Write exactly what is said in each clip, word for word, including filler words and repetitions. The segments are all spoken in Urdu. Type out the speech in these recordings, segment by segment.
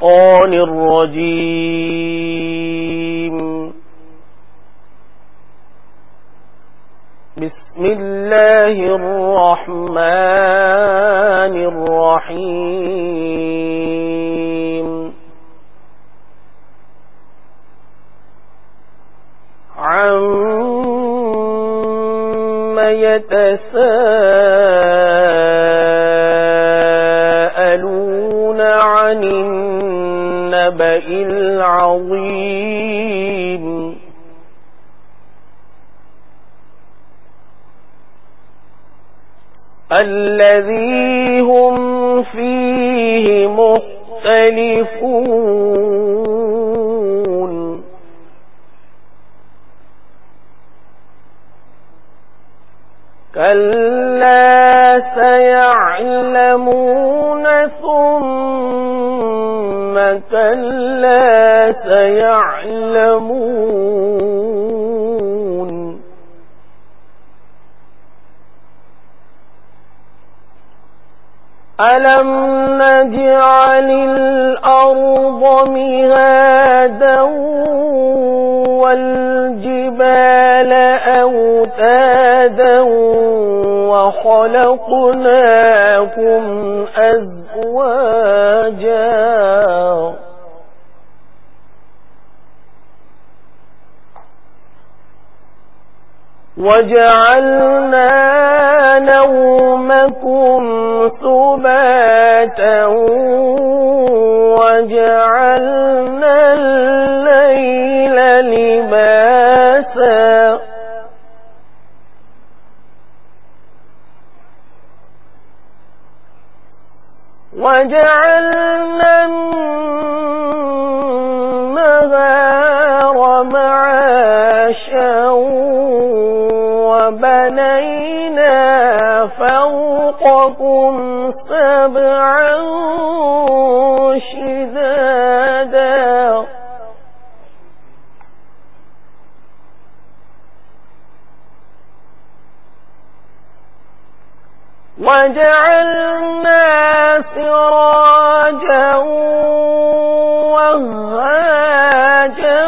الشيطان الرجيم. بسم الله الرحمن الرحيم. عَمَّ يتساءلون عن النبأ العظيم. الذي هم فيه مختلفون. كلا سيعلمون ثم كلا سيعلمون. ألم نجعل الأرض مهادا والجبال أوتادا وخلقناكم أزواجا وجعلنا نومكم سباتا وجعلنا الليل لباسا وجعلنا النهار معاشا وبنينا فوقكم سبعا شدادا وجعلنا سراجا وهاجا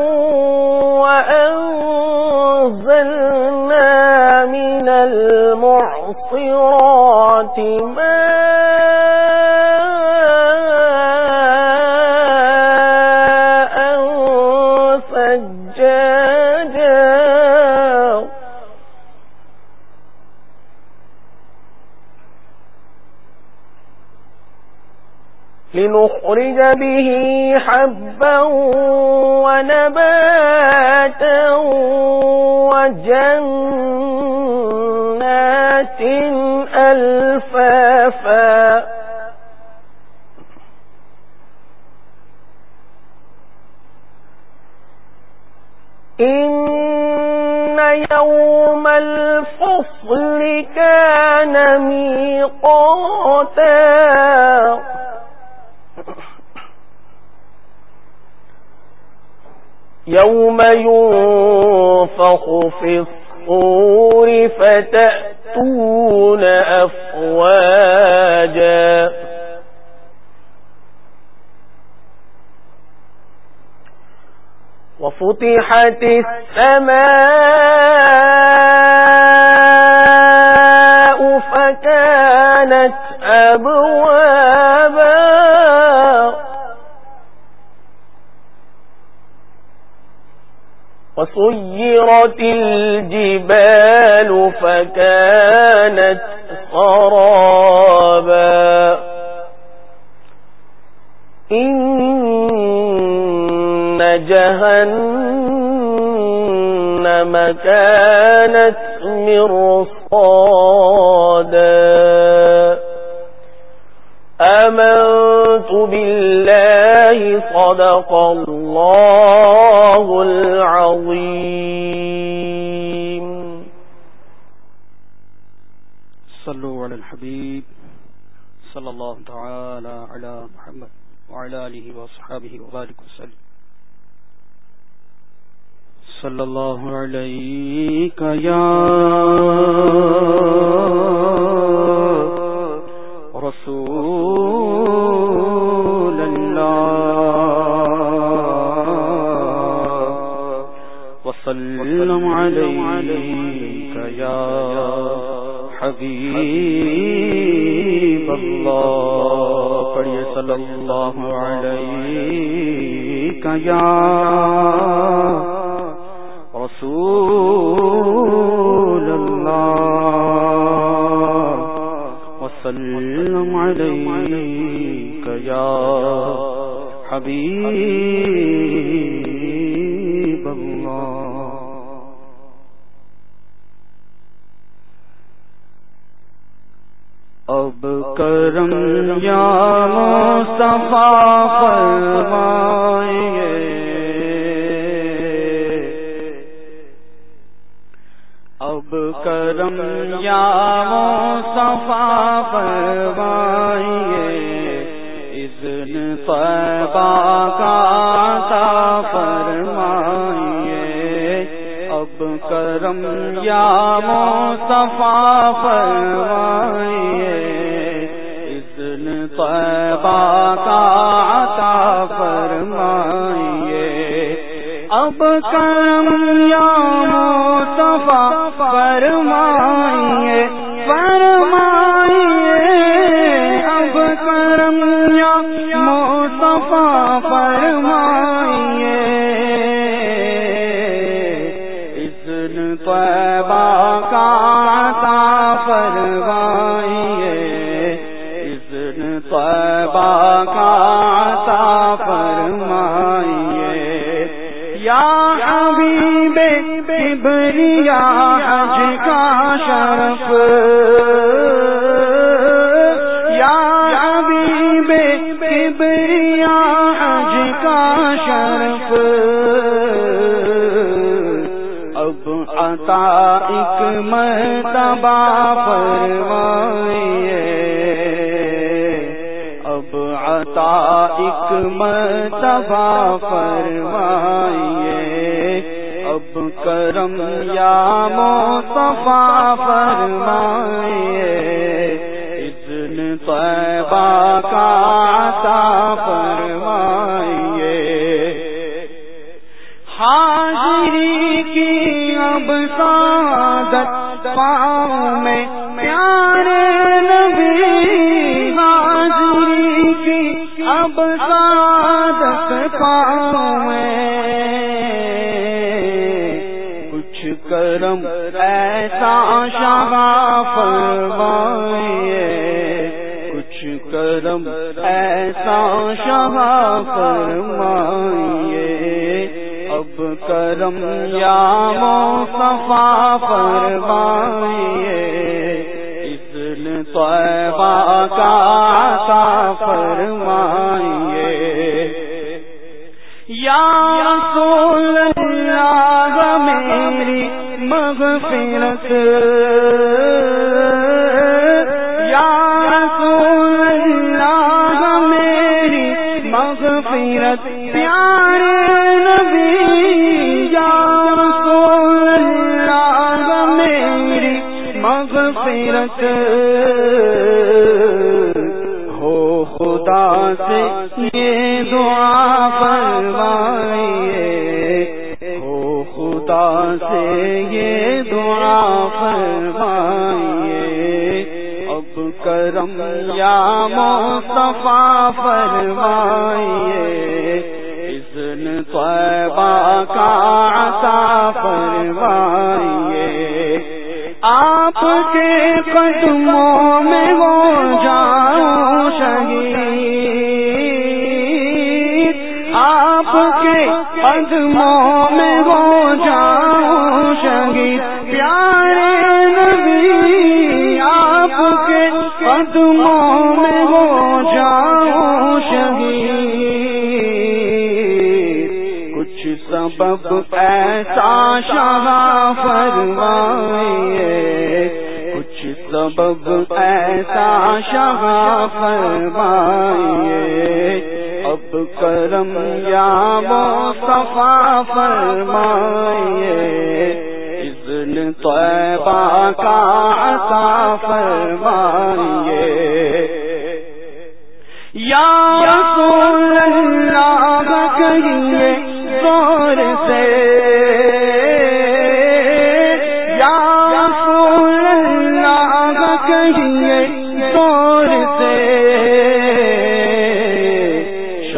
وأنزلنا من المعصرات ماء ثجاجا لنخرج به حبا ونباتا وجنات ألفافا إن يوم الفصل كان ميقاتا يوم ينفخ في الصور فتأتون أفواجا وفتحت السماء فكانت أبوابا وسيرت الجبال فكانت سرابا إن جهنم كانت مرصادا آمنت بالله صدق الله العظيم. صلوا على الحبيب صلى الله تعالى على محمد وعلى آله وصحبه وبارك وسلم. صلى الله عليك يا رسول اللہ وسلم عليك يا حبيب الله پڑھیے صلی اللہ علیک یا رسول اللہ وسلم علیک یا حبیب اللہ. اب کرم یا مصطفیٰ فرمائیے، اب کرم یا مصطفیٰ فرمائیے، اذن طیبہ کا عطا فرمائیے. اب کرم یا مصطفیٰ فرمائیے، اذن طیبہ کا عطا فرمائیے. اب کرم یا مصطفیٰ فرمائیے فرمائیے. اب کرم یا مصطفیٰ فرمائیے، اذن طیبہ کا عطا فرمائیے، اذن طیبہ کا عطا فرمائیے. یا حبیب کبریا حج کا شرف، یا حبیب کبریا حج کا شرف، اب عطا ایک مرتبہ فرمائیے، اب عطا ایک مرتبہ فرمائیے. اب کرم یا مصطفیٰ فرمائیے، اذن طیبہ کا عطا فرمائیے. حاضری کی اب سعادت پاؤں میں پیارے نبی، حاضری کی اب سعادت پاؤں میں. کچھ کرم ایسا شاہ فرمائیے، کچھ کرم ایسا شاہ فرمائیے. اب کرم یا مصطفیٰ فرمائیے، اذن طیبہ کا عطا فرمائیے. یا رسول اللہ میری مغفرت، یا رسول اللہ میری مغفرت، پیارے نبی یا رسول اللہ میری مغفرت. ہو خدا سے یہ دعا فرمائیے، ہو خدا سے یہ دعا فرمائیے. اب کرم یا مصطفیٰ فرمائیے، اذن طیبہ کا عطا فرمائیے. آپ کے قدموں میں وہ جاؤں شہید، آپ کے قدموں میں وہ جاؤں شہید. پیارے نبی آپ کے قدموں میں وہ جاؤں شہید. کچھ سبب ایسا شاہ فرمائیے، کچھ سبب ایسا شاہ فرمائیے. اب کرم یا مصطفیٰ فرمائیے، اذن طیبہ کا عطا فرمائیے. یا رسول اللہ کہیے زور سے،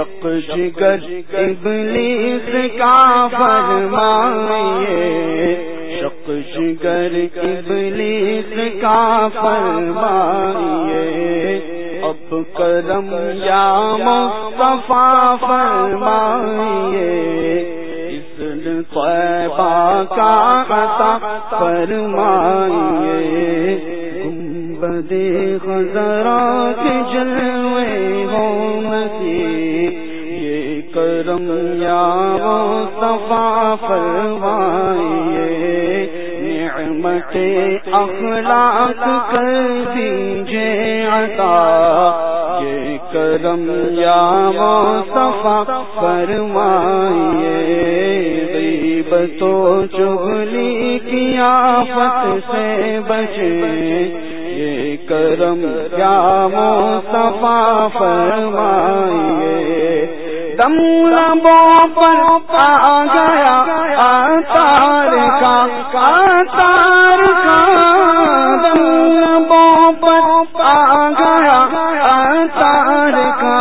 شق جگر ابلیس کا فرمائیے، شق جگر ابلیس کا فرمائیے، اب کرم یا مصطفیٰ فرمائیے، اذن طیبہ کا عطا فرمائیے، گنبد خضرا کے جلوے ہوں نصیب، یہ کرم یا مصطفیٰ فرمائیے، نعمت اخلاق کر دیجئے عطا، یہ کرم یا مصطفیٰ فرمائیے، غیبت و چغلی کی آفت سے بچیں، یہ کرم یا مصطفیٰ فرمائیے، دم لبوں پر آ گیا آتار کا، آتار کا دم لبوں پر آ گیا آتار کا،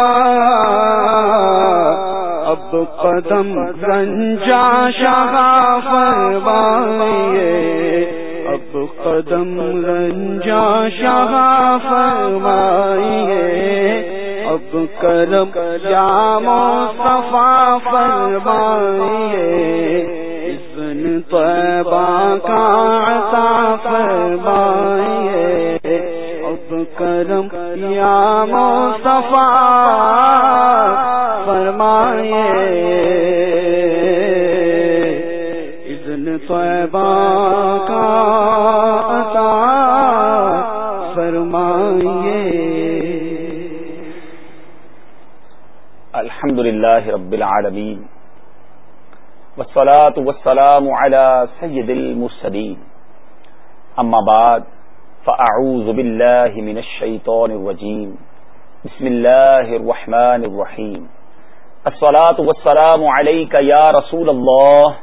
اب قدم رنجا شہا فرمائیے، اب قدم رنجا شہا فرمائیے، اب کرم یا مصطفیٰ فرمائیے، اذن طیبہ کا عطا فرمائیے، اب کرم یا مصطفیٰ فرمائیے، اذن طیبہ کا عطا فرمائیے۔ الحمد للہ رب العالمین والصلاة والسلام على سید المرسلین، اما بعد فاعوذ باللہ من الشیطان الرجیم، بسم اللہ الرحمن الرحیم، الصلاة والسلام علیک یا رسول اللہ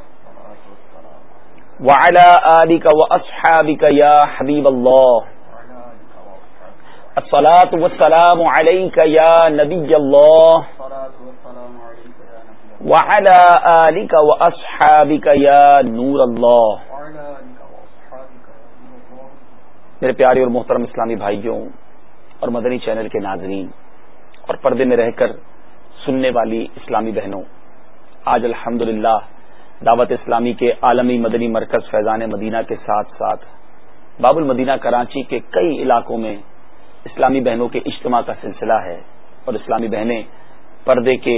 وعلى آلک واصحابک یا حبیب اللہ، الصلاة والسلام علیک یا نبی اللہ وعلى آلک واصحابک یا نور اللہ۔ میرے پیارے اور محترم اسلامی بھائیوں اور مدنی چینل کے ناظرین اور پردے میں رہ کر سننے والی اسلامی بہنوں، آج الحمدللہ دعوت اسلامی کے عالمی مدنی مرکز فیضان مدینہ کے ساتھ ساتھ باب المدینہ کراچی کے کئی علاقوں میں اسلامی بہنوں کے اجتماع کا سلسلہ ہے، اور اسلامی بہنیں پردے کے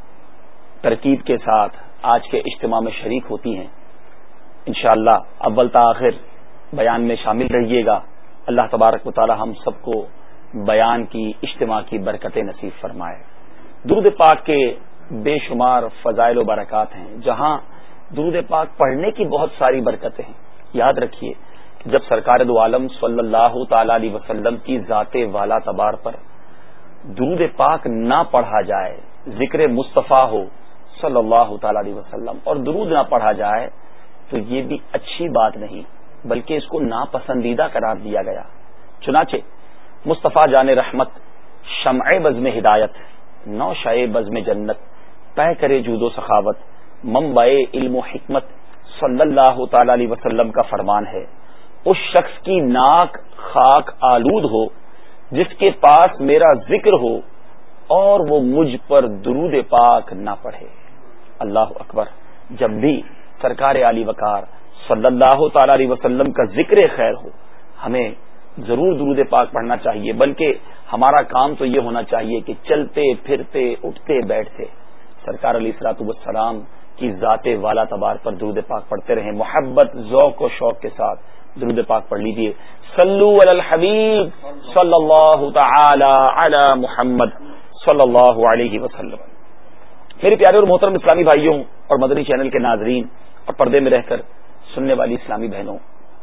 ترکیب کے ساتھ آج کے اجتماع میں شریک ہوتی ہیں۔ انشاءاللہ اول تا آخر بیان میں شامل رہیے گا، اللہ تبارک و تعالی ہم سب کو بیان کی اجتماع کی برکتیں نصیب فرمائے۔ درود پاک کے بے شمار فضائل و برکات ہیں، جہاں درود پاک پڑھنے کی بہت ساری برکتیں ہیں۔ یاد رکھیے کہ جب سرکار دو عالم صلی اللہ تعالی علیہ وسلم کی ذات والا تبار پر درود پاک نہ پڑھا جائے، ذکر مصطفیٰ ہو صلی اللہ تعالی علیہ وسلم اور درود نہ پڑھا جائے تو یہ بھی اچھی بات نہیں، بلکہ اس کو ناپسندیدہ قرار دیا گیا۔ چنانچہ مصطفیٰ جان رحمت، شمع بزم ہدایت، نوشہ بزم جنت، پہ کرے جود و سخاوت، منبع علم و حکمت صلی اللہ تعالی علیہ وسلم کا فرمان ہے، اس شخص کی ناک خاک آلود ہو جس کے پاس میرا ذکر ہو اور وہ مجھ پر درود پاک نہ پڑھے۔ اللہ اکبر۔ جب بھی سرکار علی وقار صلی اللہ تعالی علیہ وسلم کا ذکر خیر ہو، ہمیں ضرور درود پاک پڑھنا چاہیے، بلکہ ہمارا کام تو یہ ہونا چاہیے کہ چلتے پھرتے اٹھتے بیٹھتے سرکار علیہ الصلوۃ والسلام کی ذات والا تبار پر درود پاک پڑھتے رہیں۔ محبت، ذوق و شوق کے ساتھ درود پاک پڑھ لیجئے۔ صلو علی الحبیب صلی اللہ تعالی علی محمد صلی اللہ علیہ وسلم۔ میرے پیارے اور محترم اسلامی بھائیوں اور مدنی چینل کے ناظرین اور پردے میں رہ کر سننے والی اسلامی بہنوں،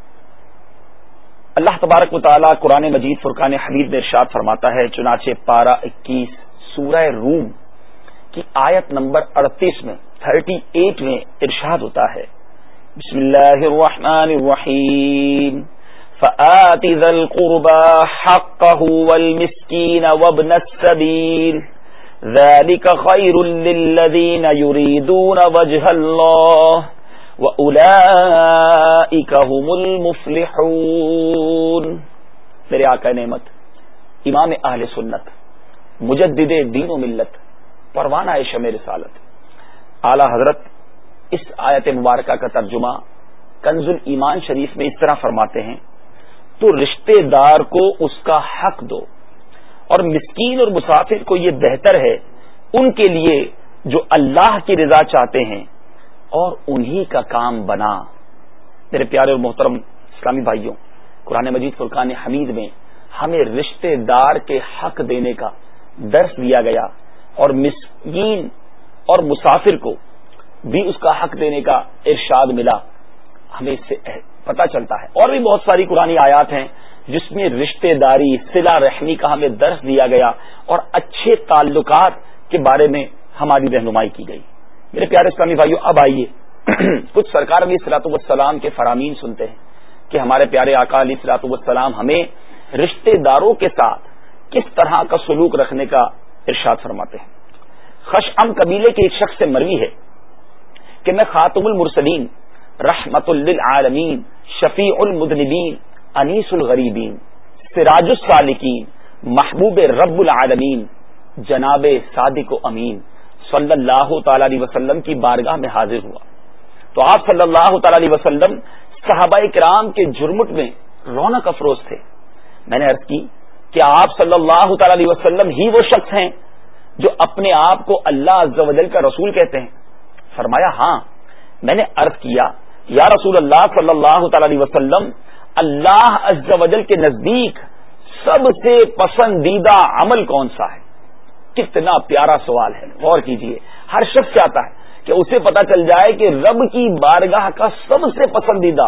اللہ تبارک و تعالی قرآن مجید فرقان حمید میں ارشاد فرماتا ہے، چنانچہ پارہ اکیس سورہ روم کی آیت نمبر اڑتیس میں تھرٹی ایٹ میں ارشاد ہوتا ہے، بسم اللہ الرحمن الرحیم، فآت ذا القربى حقه والمسكين وابن السبيل ذلك خير للذين يريدون وجه الله وأولئك هم المفلحون. میرے آقا نعمت امام اہل سنت مجدد دین و ملت پروانہ شمع رسالت اعلی حضرت اس آیت مبارکہ کا ترجمہ کنز الایمان شریف میں اس طرح فرماتے ہیں، تو رشتے دار کو اس کا حق دو، اور مسکین اور مسافر کو یہ بہتر ہے ان کے لیے جو اللہ کی رضا چاہتے ہیں اور انہی کا کام بنا. میرے پیارے اور محترم اسلامی بھائیوں، قرآن مجید فرقان حمید میں ہمیں رشتے دار کے حق دینے کا درس دیا گیا، اور مسکین اور مسافر کو بھی اس کا حق دینے کا ارشاد ملا. ہمیں اس سے پتہ چلتا ہے اور بھی بہت ساری قرآنی آیات ہیں جس میں رشتے داری، صلہ رحمی کا ہمیں درس دیا گیا اور اچھے تعلقات کے بارے میں ہماری رہنمائی کی گئی. میرے پیارے اسلامی بھائیوں، اب آئیے کچھ سرکار علیہ الصلوۃ والسلام کے فرامین سنتے ہیں کہ ہمارے پیارے آقا علیہ الصلوۃ والسلام ہمیں رشتے داروں کے ساتھ کس طرح کا سلوک رکھنے کا ارشاد فرماتے ہیں. خشعم قبیلے کے ایک شخص سے مروی ہے کہ میں خاتم المرسلین، رحمت للعالمین، شفیع المذنبین، انیس الغریبین، سراج السالکین، محبوب رب العالمین، جناب صادق و امین صلی اللہ تعالی علیہ وسلم کی بارگاہ میں حاضر ہوا تو آپ صلی اللہ تعالی علیہ وسلم صحابہ کرام کے جھرمٹ میں رونق افروز تھے. میں نے عرض کی کہ آپ صلی اللہ تعالی علیہ وسلم ہی وہ شخص ہیں جو اپنے آپ کو اللہ عز و جل کا رسول کہتے ہیں؟ فرمایا ہاں. میں نے عرض کیا یا رسول اللہ صلی اللہ تعالی علیہ وسلم، اللہ عز و جل کے نزدیک سب سے پسندیدہ عمل کون سا ہے؟ کتنا پیارا سوال ہے، غور کیجئے. ہر شخص چاہتا ہے کہ اسے پتا چل جائے کہ رب کی بارگاہ کا سب سے پسندیدہ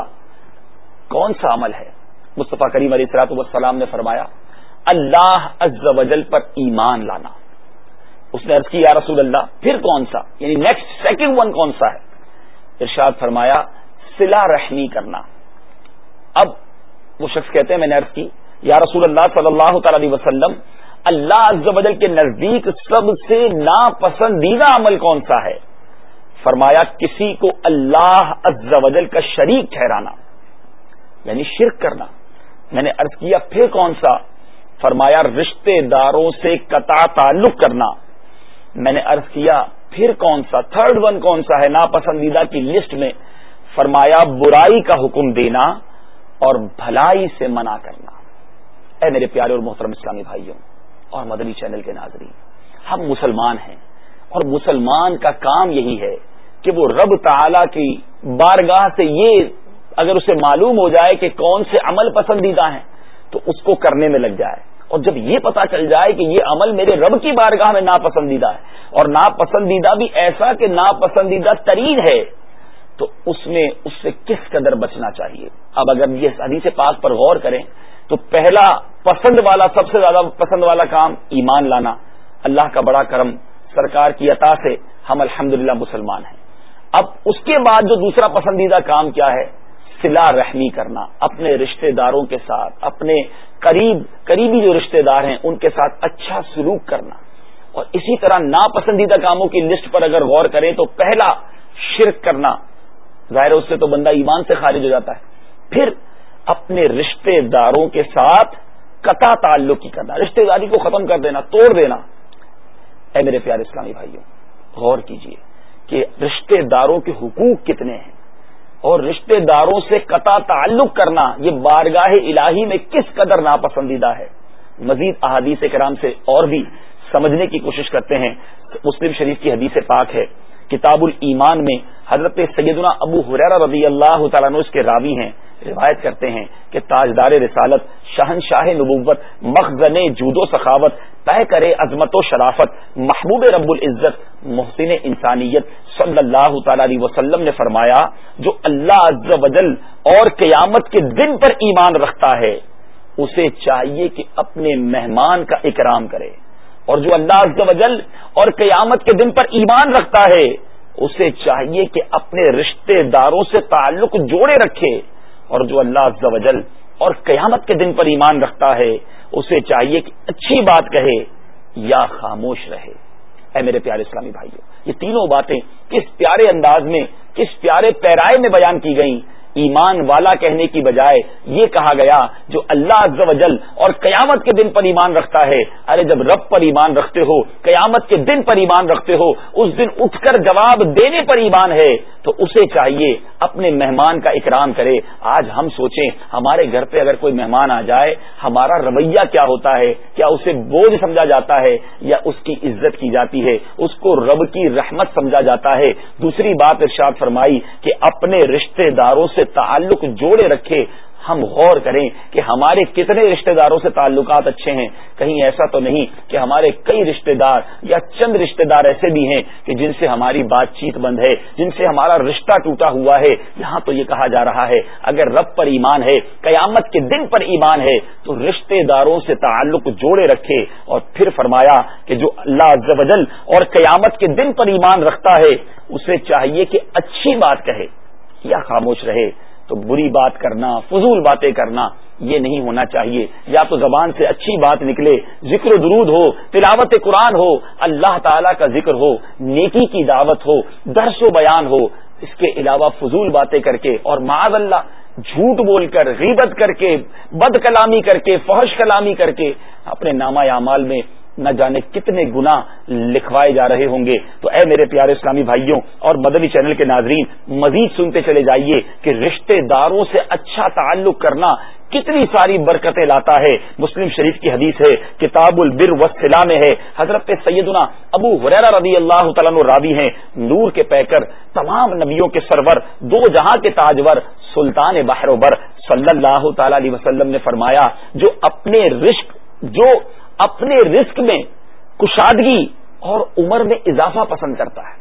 کون سا عمل ہے. مصطفیٰ کریم علیہ الصلوۃ والسلام نے فرمایا اللہ عز و جل پر ایمان لانا. اس نے عرض کی یا رسول اللہ پھر کون سا، یعنی نیکسٹ سیکنڈ ون کون سا ہے؟ ارشاد فرمایا صلہ رحمی کرنا. اب وہ شخص کہتے ہیں میں نے عرض کی یا رسول اللہ صلی اللہ تعالی علیہ وسلم اللہ عز و جل کے نزدیک سب سے ناپسندیدہ عمل کون سا ہے؟ فرمایا کسی کو اللہ عز و جل کا شریک ٹھہرانا، یعنی شرک کرنا. میں نے عرض کیا پھر کون سا؟ فرمایا رشتے داروں سے قطع تعلق کرنا. میں نے عرض کیا پھر کون سا؟ تھرڈ ون کون سا ہے ناپسندیدہ کی لسٹ میں؟ فرمایا برائی کا حکم دینا اور بھلائی سے منع کرنا. اے میرے پیارے اور محترم اسلامی بھائیوں اور مدنی چینل کے ناظرین، ہم مسلمان ہیں اور مسلمان کا کام یہی ہے کہ وہ رب تعالی کی بارگاہ سے یہ اگر اسے معلوم ہو جائے کہ کون سے عمل پسندیدہ ہیں تو اس کو کرنے میں لگ جائے. اور جب یہ پتا چل جائے کہ یہ عمل میرے رب کی بارگاہ میں ناپسندیدہ ہے اور ناپسندیدہ بھی ایسا کہ ناپسندیدہ ترین ہے، تو اس میں اس سے کس قدر بچنا چاہیے. اب اگر یہ حدیث پاک پر غور کریں تو پہلا پسند والا، سب سے زیادہ پسند والا کام ایمان لانا. اللہ کا بڑا کرم، سرکار کی عطا سے ہم الحمدللہ مسلمان ہیں. اب اس کے بعد جو دوسرا پسندیدہ کام کیا ہے؟ صلہ رحمی کرنا، اپنے رشتہ داروں کے ساتھ، اپنے قریب قریبی جو رشتہ دار ہیں ان کے ساتھ اچھا سلوک کرنا. اور اسی طرح ناپسندیدہ کاموں کی لسٹ پر اگر غور کریں تو پہلا شرک کرنا، ظاہر اس سے تو بندہ ایمان سے خارج ہو جاتا ہے. پھر اپنے رشتہ داروں کے ساتھ قطع تعلق کی کرنا، رشتہ داری کو ختم کر دینا، توڑ دینا. اے میرے پیارے اسلامی بھائیوں، غور کیجئے کہ رشتہ داروں کے حقوق کتنے ہیں اور رشتہ داروں سے قطع تعلق کرنا یہ بارگاہ الہی میں کس قدر ناپسندیدہ ہے. مزید احادیث کرام سے اور بھی سمجھنے کی کوشش کرتے ہیں. مسلم شریف کی حدیث پاک ہے کتاب الایمان میں، حضرت سیدنا ابو ہریرہ رضی اللہ تعالیٰ عنہ اس کے راوی ہیں، روایت کرتے ہیں کہ تاجدار رسالت، شہنشاہ نبوت، مخزن جود و سخاوت، طے کرے عظمت و شرافت، محبوب رب العزت، محسن انسانیت صلی اللہ تعالی علیہ وسلم نے فرمایا جو اللہ عز و جل اور قیامت کے دن پر ایمان رکھتا ہے اسے چاہیے کہ اپنے مہمان کا اکرام کرے، اور جو اللہ عز و جل اور قیامت کے دن پر ایمان رکھتا ہے اسے چاہیے کہ اپنے رشتہ داروں سے تعلق جوڑے رکھے، اور جو اللہ عز و جل اور قیامت کے دن پر ایمان رکھتا ہے اسے چاہیے کہ اچھی بات کہے یا خاموش رہے. اے میرے پیارے اسلامی بھائیوں، یہ تینوں باتیں کس پیارے انداز میں، کس پیارے پیرائے میں بیان کی گئیں. ایمان والا کہنے کی بجائے یہ کہا گیا جو اللہ عز و جل اور قیامت کے دن پر ایمان رکھتا ہے. ارے جب رب پر ایمان رکھتے ہو، قیامت کے دن پر ایمان رکھتے ہو، اس دن اٹھ کر جواب دینے پر ایمان ہے تو اسے چاہیے اپنے مہمان کا اکرام کرے. آج ہم سوچیں ہمارے گھر پہ اگر کوئی مہمان آ جائے ہمارا رویہ کیا ہوتا ہے؟ کیا اسے بوجھ سمجھا جاتا ہے یا اس کی عزت کی جاتی ہے، اس کو رب کی رحمت سمجھا جاتا ہے؟ دوسری بات ارشاد فرمائی کہ اپنے رشتہ داروں سے تعلق جوڑے رکھے. ہم غور کریں کہ ہمارے کتنے رشتہ داروں سے تعلقات اچھے ہیں. کہیں ایسا تو نہیں کہ ہمارے کئی رشتہ دار یا چند رشتہ دار ایسے بھی ہیں کہ جن سے ہماری بات چیت بند ہے، جن سے ہمارا رشتہ ٹوٹا ہوا ہے. یہاں تو یہ کہا جا رہا ہے اگر رب پر ایمان ہے، قیامت کے دن پر ایمان ہے تو رشتہ داروں سے تعلق جوڑے رکھے. اور پھر فرمایا کہ جو اللہ عز و جل اور قیامت کے دن پر ایمان رکھتا ہے اسے چاہیے کہ اچھی بات کہے یا خاموش رہے. تو بری بات کرنا، فضول باتیں کرنا یہ نہیں ہونا چاہیے. یا تو زبان سے اچھی بات نکلے، ذکر و درود ہو، تلاوت قرآن ہو، اللہ تعالیٰ کا ذکر ہو، نیکی کی دعوت ہو، درس و بیان ہو. اس کے علاوہ فضول باتیں کر کے اور معاذ اللہ جھوٹ بول کر، غیبت کر کے، بد کلامی کر کے، فحش کلامی کر کے اپنے نامہ اعمال میں نہ جانے کتنے گناہ لکھوائے جا رہے ہوں گے. تو اے میرے پیارے اسلامی بھائیوں اور مدنی چینل کے ناظرین، مزید سنتے چلے جائیے کہ رشتہ داروں سے اچھا تعلق کرنا کتنی ساری برکتیں لاتا ہے. مسلم شریف کی حدیث ہے، کتاب البر والصلہ میں ہے، حضرت سیدنا ابو ہریرہ رضی اللہ تعالیٰ عنہ راوی ہیں، نور کے پیکر، تمام نبیوں کے سرور، دو جہاں کے تاجور، سلطان بحر و بر صلی اللہ تعالی علیہ وسلم نے فرمایا جو اپنے رزق جو اپنے رزق میں کشادگی اور عمر میں اضافہ پسند کرتا ہے.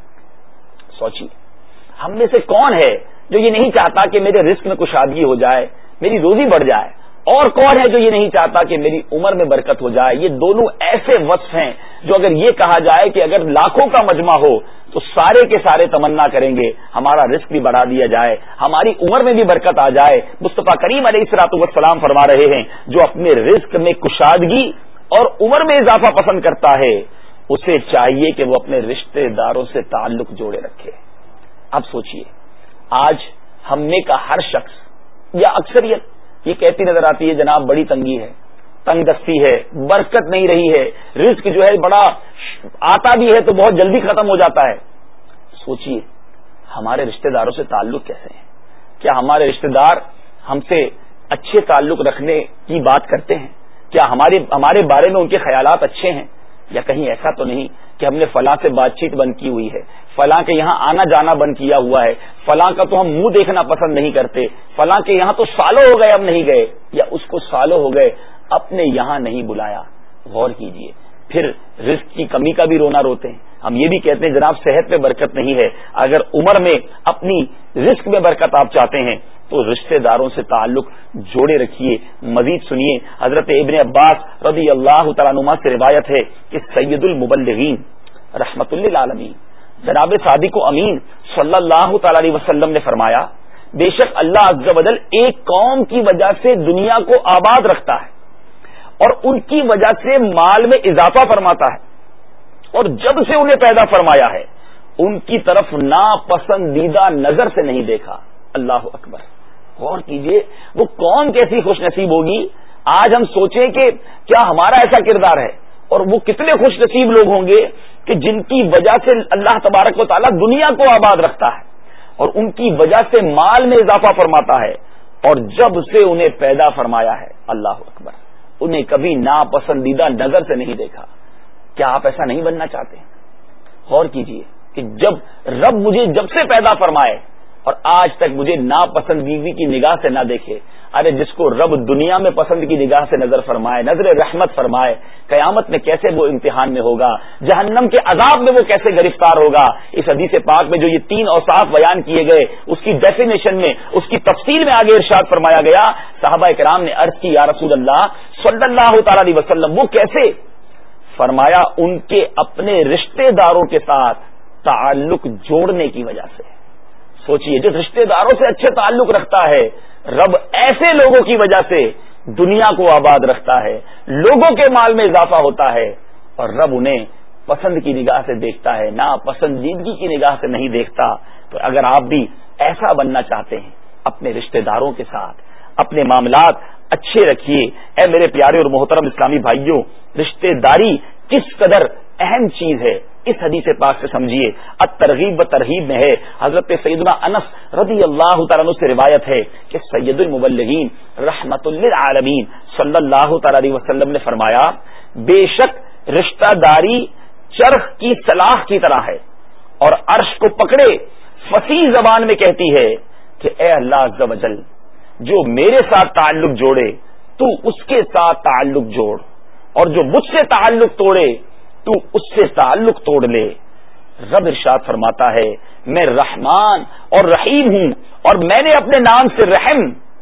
سوچیے ہم میں سے کون ہے جو یہ نہیں چاہتا کہ میرے رزق میں کشادگی ہو جائے، میری روزی بڑھ جائے، اور کون ہے جو یہ نہیں چاہتا کہ میری عمر میں برکت ہو جائے. یہ دونوں ایسے وصف ہیں جو اگر یہ کہا جائے کہ اگر لاکھوں کا مجمع ہو تو سارے کے سارے تمنا کریں گے ہمارا رزق بھی بڑھا دیا جائے، ہماری عمر میں بھی برکت آ جائے. مصطفیٰ کریم علیہ الصلوۃ والسلام فرما رہے ہیں جو اپنے رزق میں کشادگی اور عمر میں اضافہ پسند کرتا ہے اسے چاہیے کہ وہ اپنے رشتہ داروں سے تعلق جوڑے رکھے. اب سوچئے آج ہم میں کا ہر شخص یا اکثریت یہ کہتی نظر آتی ہے جناب بڑی تنگی ہے، تنگ دستی ہے، برکت نہیں رہی ہے، رزق جو ہے بڑا آتا بھی ہے تو بہت جلدی ختم ہو جاتا ہے. سوچئے ہمارے رشتہ داروں سے تعلق کیسے ہیں؟ کیا ہمارے رشتہ دار ہم سے اچھے تعلق رکھنے کی بات کرتے ہیں؟ کیا ہمارے ہمارے بارے میں ان کے خیالات اچھے ہیں؟ یا کہیں ایسا تو نہیں کہ ہم نے فلاں سے بات چیت بند کی ہوئی ہے، فلاں کے یہاں آنا جانا بند کیا ہوا ہے، فلاں کا تو ہم منہ دیکھنا پسند نہیں کرتے، فلاں کے یہاں تو سالوں ہو گئے ہم نہیں گئے، یا اس کو سالوں ہو گئے اپنے یہاں نہیں بلایا. غور کیجئے. پھر رزق کی کمی کا بھی رونا روتے ہیں. ہم یہ بھی کہتے ہیں جناب صحت میں برکت نہیں ہے. اگر عمر میں اپنی رزق میں برکت آپ چاہتے ہیں تو رشتہ داروں سے تعلق جوڑے رکھیے. مزید سنیے حضرت ابن عباس رضی اللہ تعالیٰ عنہما سے روایت ہے کہ سید المبلغین رحمت للعالمین جناب صادق و امین صلی اللہ تعالی علیہ وسلم نے فرمایا بے شک اللہ عز و جل ایک قوم کی وجہ سے دنیا کو آباد رکھتا ہے اور ان کی وجہ سے مال میں اضافہ فرماتا ہے، اور جب سے انہیں پیدا فرمایا ہے ان کی طرف ناپسندیدہ نظر سے نہیں دیکھا. اللہ اکبر. غور کیجئے وہ قوم کیسی خوش نصیب ہوگی. آج ہم سوچیں کہ کیا ہمارا ایسا کردار ہے، اور وہ کتنے خوش نصیب لوگ ہوں گے کہ جن کی وجہ سے اللہ تبارک و تعالیٰ دنیا کو آباد رکھتا ہے اور ان کی وجہ سے مال میں اضافہ فرماتا ہے، اور جب سے انہیں پیدا فرمایا ہے اللہ اکبر انہیں کبھی ناپسندیدہ نظر سے نہیں دیکھا. کیا آپ ایسا نہیں بننا چاہتے؟ غور کیجئے کہ جب رب مجھے جب سے پیدا فرمائے اور آج تک مجھے ناپسندیدگی کی نگاہ سے نہ دیکھے. ارے جس کو رب دنیا میں پسند کی نگاہ سے نظر فرمائے، نظر رحمت فرمائے، قیامت میں کیسے وہ امتحان میں ہوگا، جہنم کے عذاب میں وہ کیسے گرفتار ہوگا. اس حدیث پاک میں جو یہ تین اوصاف بیان کیے گئے اس کی ڈیفینیشن میں، اس کی تفصیل میں آگے ارشاد فرمایا گیا. صحابہ کرام نے عرض کی یا رسول اللہ صلی اللہ تعالی علیہ وسلم وہ کیسے؟ فرمایا ان کے اپنے رشتہ داروں کے ساتھ تعلق جوڑنے کی وجہ سے. سوچئے جو رشتہ داروں سے اچھے تعلق رکھتا ہے رب ایسے لوگوں کی وجہ سے دنیا کو آباد رکھتا ہے، لوگوں کے مال میں اضافہ ہوتا ہے اور رب انہیں پسند کی نگاہ سے دیکھتا ہے، نا پسندیدگی کی نگاہ سے نہیں دیکھتا. تو اگر آپ بھی ایسا بننا چاہتے ہیں اپنے رشتہ داروں کے ساتھ اپنے معاملات اچھے رکھیے. اے میرے پیارے اور محترم اسلامی بھائیوں، رشتہ داری کس قدر اہم چیز ہے اس حدیث پاک سے سمجھیے. الترغیب و ترہیب میں ہے، حضرت سیدنا انس رضی اللہ تعالیٰ عنہ سے روایت ہے کہ سید المبلغین رحمت للعالمین صلی اللہ تعالی علیہ وسلم نے فرمایا، بے شک رشتہ داری چرخ کی سلاخ کی طرح ہے اور عرش کو پکڑے فصیح زبان میں کہتی ہے کہ اے اللہ عز و جل، جو میرے ساتھ تعلق جوڑے تو اس کے ساتھ تعلق جوڑ، اور جو مجھ سے تعلق توڑے تو اس سے تعلق توڑ لے. رب ارشاد فرماتا ہے، میں رحمان اور رحیم ہوں اور میں نے اپنے نام سے رحم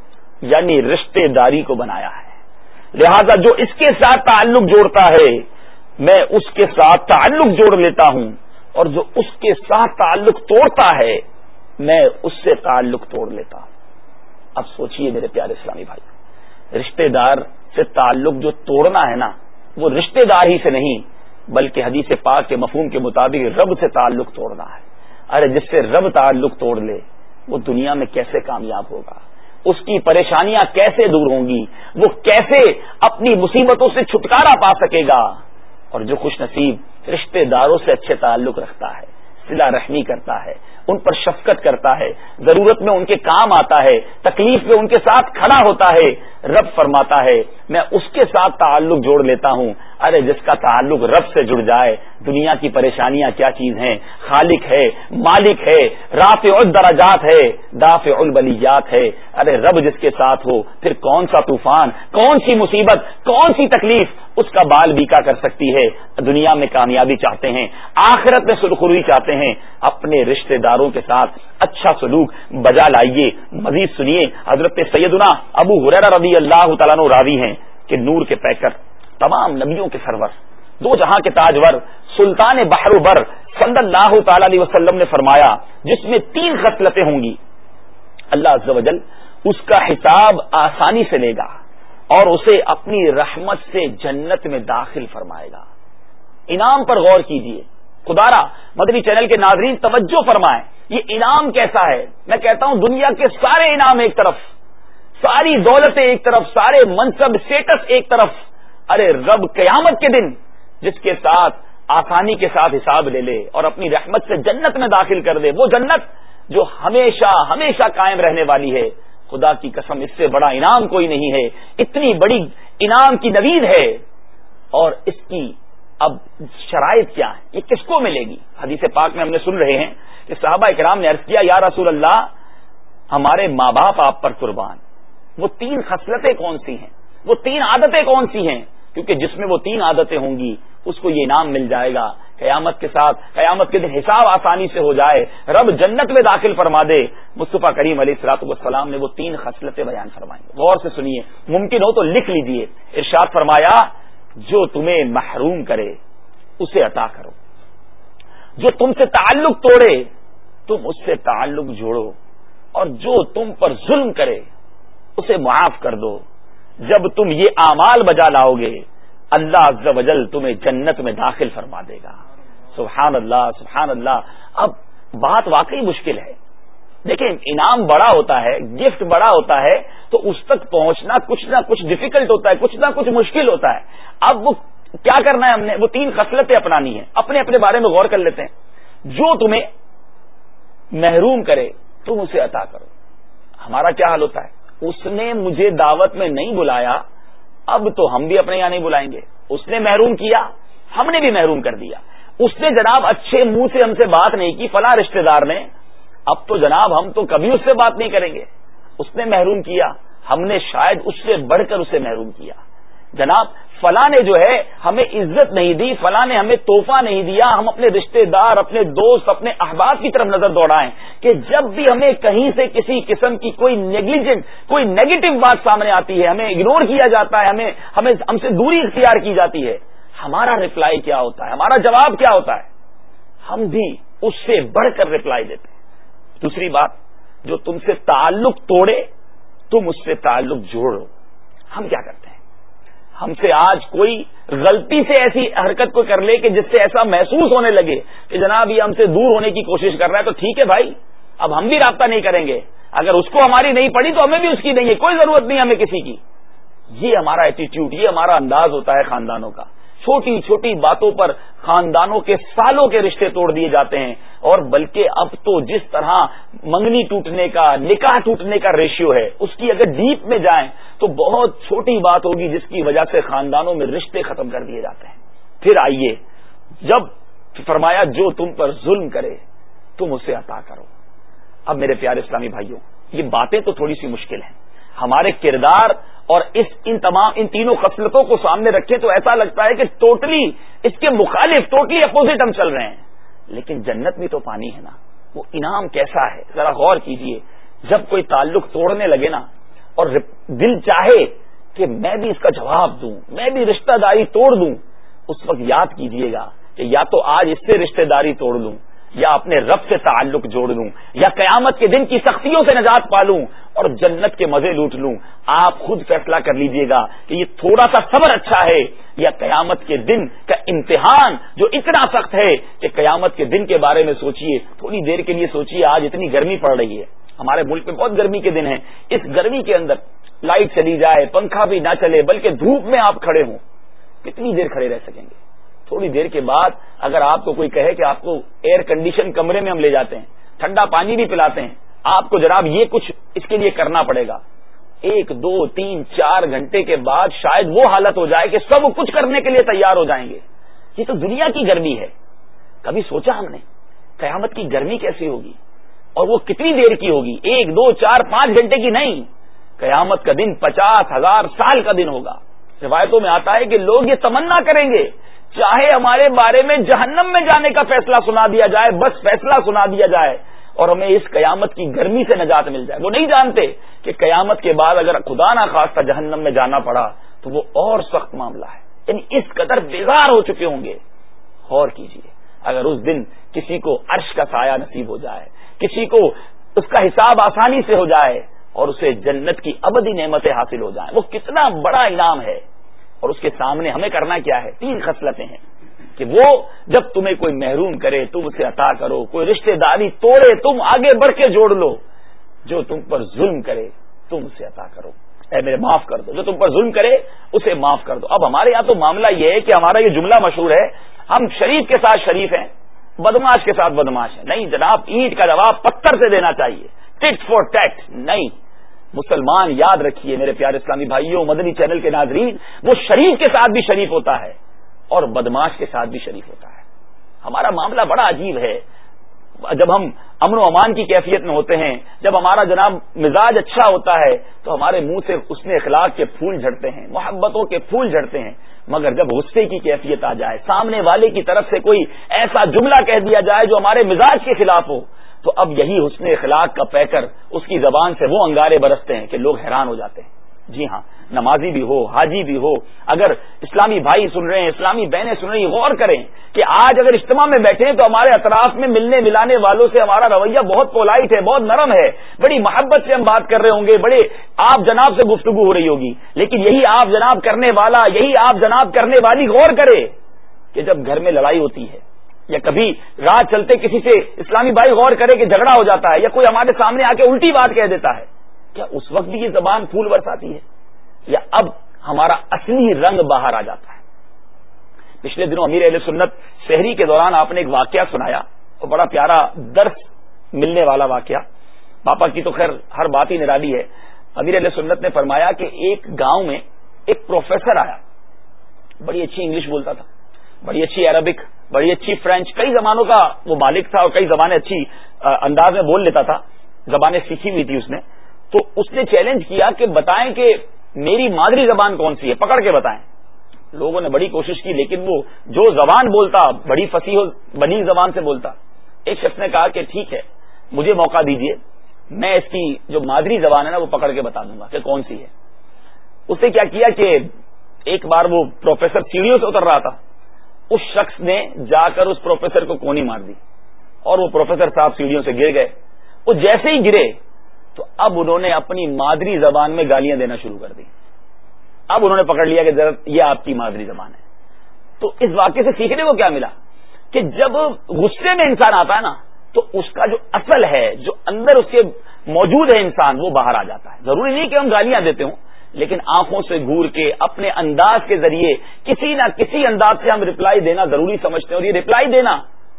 یعنی رشتہ داری کو بنایا ہے، لہذا جو اس کے ساتھ تعلق جوڑتا ہے میں اس کے ساتھ تعلق جوڑ لیتا ہوں، اور جو اس کے ساتھ تعلق توڑتا ہے میں اس سے تعلق توڑ لیتا ہوں. اب سوچئے میرے پیارے اسلامی بھائی، رشتہ دار سے تعلق جو توڑنا ہے نا، وہ رشتہ دار ہی سے نہیں بلکہ حدیث پاک کے مفہوم کے مطابق رب سے تعلق توڑنا ہے. ارے جس سے رب تعلق توڑ لے وہ دنیا میں کیسے کامیاب ہوگا، اس کی پریشانیاں کیسے دور ہوں گی، وہ کیسے اپنی مصیبتوں سے چھٹکارا پا سکے گا. اور جو خوش نصیب رشتہ داروں سے اچھے تعلق رکھتا ہے، صلہ رحمی کرتا ہے، ان پر شفقت کرتا ہے، ضرورت میں ان کے کام آتا ہے، تکلیف میں ان کے ساتھ کھڑا ہوتا ہے، رب فرماتا ہے میں اس کے ساتھ تعلق جوڑ لیتا ہوں. ارے جس کا تعلق رب سے جڑ جائے دنیا کی پریشانیاں کیا چیز ہیں. خالق ہے، مالک ہے، رافع الدرجات ہے، دافع البلیات ہے. ارے رب جس کے ساتھ ہو پھر کون سا طوفان، کون سی مصیبت، کون سی تکلیف اس کا بال بیکا کر سکتی ہے. دنیا میں کامیابی چاہتے ہیں، آخرت میں سرخروئی چاہتے ہیں، اپنے رشتہ داروں کے ساتھ اچھا سلوک بجا لائیے. مزید سنیے، حضرت سیدنا ابو ہریرہ رضی اللہ تعالیٰ عنہ راوی ہیں کہ نور کے پیکر، تمام نبیوں کے سرور، دو جہاں کے تاجور، سلطان بحر و بر صلی اللہ تعالی علیہ وسلم نے فرمایا جس میں تین خصلتیں ہوں گی اللہ عز و جل اس کا حساب آسانی سے لے گا اور اسے اپنی رحمت سے جنت میں داخل فرمائے گا. انعام پر غور کیجیے. خدارا مدنی چینل کے ناظرین توجہ فرمائیں، یہ انعام کیسا ہے. میں کہتا ہوں دنیا کے سارے انعام ایک طرف، ساری دولتیں ایک طرف، سارے منصب اسٹیٹس ایک طرف، ارے رب قیامت کے دن جس کے ساتھ آسانی کے ساتھ حساب لے لے اور اپنی رحمت سے جنت میں داخل کر دے، وہ جنت جو ہمیشہ ہمیشہ قائم رہنے والی ہے. خدا کی قسم اس سے بڑا انعام کوئی نہیں ہے. اتنی بڑی انعام کی نوید ہے اور اس کی اب شرائط کیا ہے، یہ کس کو ملے گی. حدیث پاک میں ہم نے سن رہے ہیں کہ صحابہ کرام نے عرض کیا یا رسول اللہ ہمارے ماں باپ آپ پر قربان، وہ تین خصلتیں کون سی ہیں، وہ تین عادتیں کون سی ہیں، کیونکہ جس میں وہ تین عادتیں ہوں گی اس کو یہ انعام مل جائے گا. قیامت کے ساتھ قیامت کے دن حساب آسانی سے ہو جائے، رب جنت میں داخل فرما دے. مصطفیٰ کریم علیہ الصلوۃ والسلام نے وہ تین خصلتیں بیان فرمائیں. غور سے سنیے، ممکن ہو تو لکھ لیجئے. ارشاد فرمایا جو تمہیں محروم کرے اسے عطا کرو، جو تم سے تعلق توڑے تم اس سے تعلق جوڑو، اور جو تم پر ظلم کرے اسے معاف کر دو. جب تم یہ اعمال بجا لاؤ گے اللہ عز و جل تمہیں جنت میں داخل فرما دے گا. سبحان اللہ سبحان اللہ. اب بات واقعی مشکل ہے. دیکھیں انعام بڑا ہوتا ہے، گفٹ بڑا ہوتا ہے تو اس تک پہنچنا کچھ نہ کچھ ڈیفیکلٹ ہوتا ہے، کچھ نہ کچھ مشکل ہوتا ہے. اب وہ کیا کرنا ہے، ہم نے وہ تین خصلتیں اپنانی ہیں. اپنے اپنے بارے میں غور کر لیتے ہیں. جو تمہیں محروم کرے تم اسے عطا کرو. ہمارا کیا حال ہوتا ہے، اس نے مجھے دعوت میں نہیں بلایا اب تو ہم بھی اپنے یہاں نہیں بلائیں گے. اس نے محروم کیا ہم نے بھی محروم کر دیا. اس نے جناب اچھے منہ سے ہم سے بات نہیں کی فلاں رشتہ دار نے، اب تو جناب ہم تو کبھی اس سے بات نہیں کریں گے. اس نے محروم کیا، ہم نے شاید اس سے بڑھ کر اسے محروم کیا. جناب فلاں نے جو ہے ہمیں عزت نہیں دی، فلاں نے ہمیں تحفہ نہیں دیا. ہم اپنے رشتہ دار، اپنے دوست، اپنے احباب کی طرف نظر دوڑائیں کہ جب بھی ہمیں کہیں سے کسی قسم کی کوئی نیگلیجنٹ، کوئی نیگیٹو بات سامنے آتی ہے، ہمیں اگنور کیا جاتا ہے، ہمیں ہمیں ہم سے دوری اختیار کی جاتی ہے، ہمارا رپلائی کیا ہوتا ہے، ہمارا جواب کیا ہوتا ہے؟ ہم بھی اس سے بڑھ کر رپلائی دیتے ہیں. دوسری بات، جو تم سے تعلق توڑے تم اس سے تعلق جوڑو. ہم کیا کرتے ہیں؟ ہم سے آج کوئی غلطی سے ایسی حرکت کو کر لے کہ جس سے ایسا محسوس ہونے لگے کہ جناب یہ ہم سے دور ہونے کی کوشش کر رہا ہے، تو ٹھیک ہے بھائی، اب ہم بھی رابطہ نہیں کریں گے. اگر اس کو ہماری نہیں پڑی تو ہمیں بھی اس کی نہیں ہے، کوئی ضرورت نہیں ہمیں کسی کی. یہ ہمارا ایٹیٹیوڈ، یہ ہمارا انداز ہوتا ہے خاندانوں کا. چھوٹی چھوٹی باتوں پر خاندانوں کے سالوں کے رشتے توڑ دیے جاتے ہیں. اور بلکہ اب تو جس طرح منگنی ٹوٹنے کا، نکاح ٹوٹنے کا ریشیو ہے، اس کی اگر ڈیپ میں جائیں تو بہت چھوٹی بات ہوگی جس کی وجہ سے خاندانوں میں رشتے ختم کر دیے جاتے ہیں. پھر آئیے، جب فرمایا جو تم پر ظلم کرے تم اسے عطا کرو. اب میرے پیارے اسلامی بھائیوں، یہ باتیں تو تھوڑی سی مشکل ہیں. ہمارے کردار اور اس ان تمام ان تینوں خصلتوں کو سامنے رکھیں تو ایسا لگتا ہے کہ ٹوٹلی اس کے مخالف، ٹوٹلی اپوزٹ ہم چل رہے ہیں. لیکن جنت بھی تو پانی ہے نا، وہ انعام کیسا ہے ذرا غور کیجئے. جب کوئی تعلق توڑنے لگے نا اور دل چاہے کہ میں بھی اس کا جواب دوں، میں بھی رشتہ داری توڑ دوں، اس وقت یاد کیجئے گا کہ یا تو آج اس سے رشتہ داری توڑ لوں، یا اپنے رب سے تعلق جوڑ لوں، یا قیامت کے دن کی سختیوں سے نجات پالوں اور جنت کے مزے لوٹ لوں. آپ خود فیصلہ کر لیجئے گا کہ یہ تھوڑا سا صبر اچھا ہے یا قیامت کے دن کا امتحان جو اتنا سخت ہے کہ قیامت کے دن کے بارے میں سوچئے، تھوڑی دیر کے لیے سوچئے. آج اتنی گرمی پڑ رہی ہے، ہمارے ملک میں بہت گرمی کے دن ہیں. اس گرمی کے اندر لائٹ چلی جائے، پنکھا بھی نہ چلے، بلکہ دھوپ میں آپ کھڑے ہوں، کتنی دیر کھڑے رہ سکیں گے؟ تھوڑی دیر کے بعد اگر آپ کو کوئی کہے کہ آپ کو ایئر کنڈیشن کمرے میں ہم لے جاتے ہیں، ٹھنڈا پانی بھی پلاتے ہیں، آپ کو جناب یہ کچھ اس کے لیے کرنا پڑے گا، ایک دو تین چار گھنٹے کے بعد شاید وہ حالت ہو جائے کہ سب کچھ کرنے کے لیے تیار ہو جائیں گے. یہ تو دنیا کی گرمی ہے. کبھی سوچا ہم نے قیامت کی گرمی کیسی ہوگی اور وہ کتنی دیر کی ہوگی؟ ایک دو چار پانچ گھنٹے کی نہیں، قیامت کا دن پچاس ہزار سال کا دن ہوگا. روایتوں میں آتا ہے کہ لوگ یہ تمنا کریں گے چاہے ہمارے بارے میں جہنم میں جانے کا فیصلہ سنا دیا جائے، بس فیصلہ سنا دیا جائے اور ہمیں اس قیامت کی گرمی سے نجات مل جائے. وہ نہیں جانتے کہ قیامت کے بعد اگر خدا نہ خواستہ جہنم میں جانا پڑا تو وہ اور سخت معاملہ ہے. یعنی اس قدر بیزار ہو چکے ہوں گے. غور کیجیے، اگر اس دن کسی کو عرش کا سایہ نصیب ہو جائے، کسی کو اس کا حساب آسانی سے ہو جائے اور اسے جنت کی ابدی نعمتیں حاصل ہو جائیں، وہ کتنا بڑا انعام ہے. اور اس کے سامنے ہمیں کرنا کیا ہے؟ تین خصلتیں ہیں کہ وہ جب تمہیں کوئی محروم کرے تم اسے عطا کرو، کوئی رشتہ داری توڑے تم آگے بڑھ کے جوڑ لو، جو تم پر ظلم کرے تم اسے عطا کرو، اے میرے معاف کر دو، جو تم پر ظلم کرے اسے معاف کر دو. اب ہمارے یہاں تو معاملہ یہ ہے کہ ہمارا یہ جملہ مشہور ہے، ہم شریف کے ساتھ شریف ہیں، بدماش کے ساتھ بدماش ہیں. نہیں جناب، اینٹ کا جواب پتھر سے دینا چاہیے، ٹٹ فور ٹیٹ نہیں. مسلمان یاد رکھیے میرے پیارے اسلامی بھائیوں، مدنی چینل کے ناظرین، وہ شریف کے ساتھ بھی شریف ہوتا ہے اور بدماش کے ساتھ بھی شریف ہوتا ہے. ہمارا معاملہ بڑا عجیب ہے. جب ہم امن و امان کی کیفیت میں ہوتے ہیں، جب ہمارا جناب مزاج اچھا ہوتا ہے تو ہمارے منہ سے حسن اخلاق کے پھول جھڑتے ہیں، محبتوں کے پھول جھڑتے ہیں. مگر جب غصے کی کیفیت آ جائے، سامنے والے کی طرف سے کوئی ایسا جملہ کہہ دیا جائے جو ہمارے مزاج کے خلاف ہو، تو اب یہی حسن اخلاق کا پیکر اس کی زبان سے وہ انگارے برستے ہیں کہ لوگ حیران ہو جاتے ہیں. جی ہاں، نمازی بھی ہو، حاجی بھی ہو، اگر اسلامی بھائی سن رہے ہیں، اسلامی بہنیں سن رہی ہیں، غور کریں کہ آج اگر اجتماع میں بیٹھے ہیں تو ہمارے اطراف میں ملنے ملانے والوں سے ہمارا رویہ بہت پولائٹ ہے، بہت نرم ہے، بڑی محبت سے ہم بات کر رہے ہوں گے، بڑے آپ جناب سے گفتگو ہو رہی ہوگی. لیکن یہی آپ جناب کرنے والا، یہی آپ جناب کرنے والی غور کرے کہ جب گھر میں لڑائی ہوتی ہے یا کبھی راہ چلتے کسی سے اسلامی بھائی غور کرے کہ جھگڑا ہو جاتا ہے یا کوئی ہمارے سامنے آ کے الٹی بات کہہ دیتا ہے، کیا اس وقت بھی یہ زبان پھول برساتی ہے یا اب ہمارا اصلی رنگ باہر آ جاتا ہے؟ پچھلے دنوں امیر اہل سنت سحری کے دوران آپ نے ایک واقعہ سنایا اور بڑا پیارا درس ملنے والا واقعہ. پاپا کی تو خیر ہر بات ہی نرالی ہے. امیر اہل سنت نے فرمایا کہ ایک گاؤں میں ایک پروفیسر آیا، بڑی اچھی انگلش بولتا تھا، بڑی اچھی عربک، بڑی اچھی فرینچ، کئی زبانوں کا وہ مالک تھا اور کئی زبانیں اچھی انداز میں بول لیتا تھا، زبانیں سیکھی ہوئی تھی اس نے. تو اس نے چیلنج کیا کہ بتائیں کہ میری مادری زبان کون سی ہے، پکڑ کے بتائیں. لوگوں نے بڑی کوشش کی لیکن وہ جو زبان بولتا بڑی فصیح و بلیغ زبان سے بولتا. ایک شخص نے کہا کہ ٹھیک ہے مجھے موقع دیجئے، میں اس کی جو مادری زبان ہے نا وہ پکڑ کے بتا دوں گا کہ کون سی ہے. اس نے کیا کیا کہ ایک بار وہ پروفیسر سیڑھیوں سے اتر رہا تھا، اس شخص نے جا کر اس پروفیسر کو کونی مار دی اور وہ پروفیسر صاحب سیڑھیوں سے گر گئے. وہ جیسے ہی گرے تو اب انہوں نے اپنی مادری زبان میں گالیاں دینا شروع کر دی. اب انہوں نے پکڑ لیا کہ ذرا یہ آپ کی مادری زبان ہے. تو اس واقعے سے سیکھنے کو کیا ملا کہ جب غصے میں انسان آتا ہے نا تو اس کا جو اصل ہے، جو اندر اس کے موجود ہے انسان، وہ باہر آ جاتا ہے. ضروری نہیں کہ ہم گالیاں دیتے ہوں، لیکن آنکھوں سے گور کے اپنے انداز کے ذریعے کسی نہ کسی انداز سے ہم ریپلائی دینا ضروری سمجھتے ہیں. اور یہ ریپلائی دینا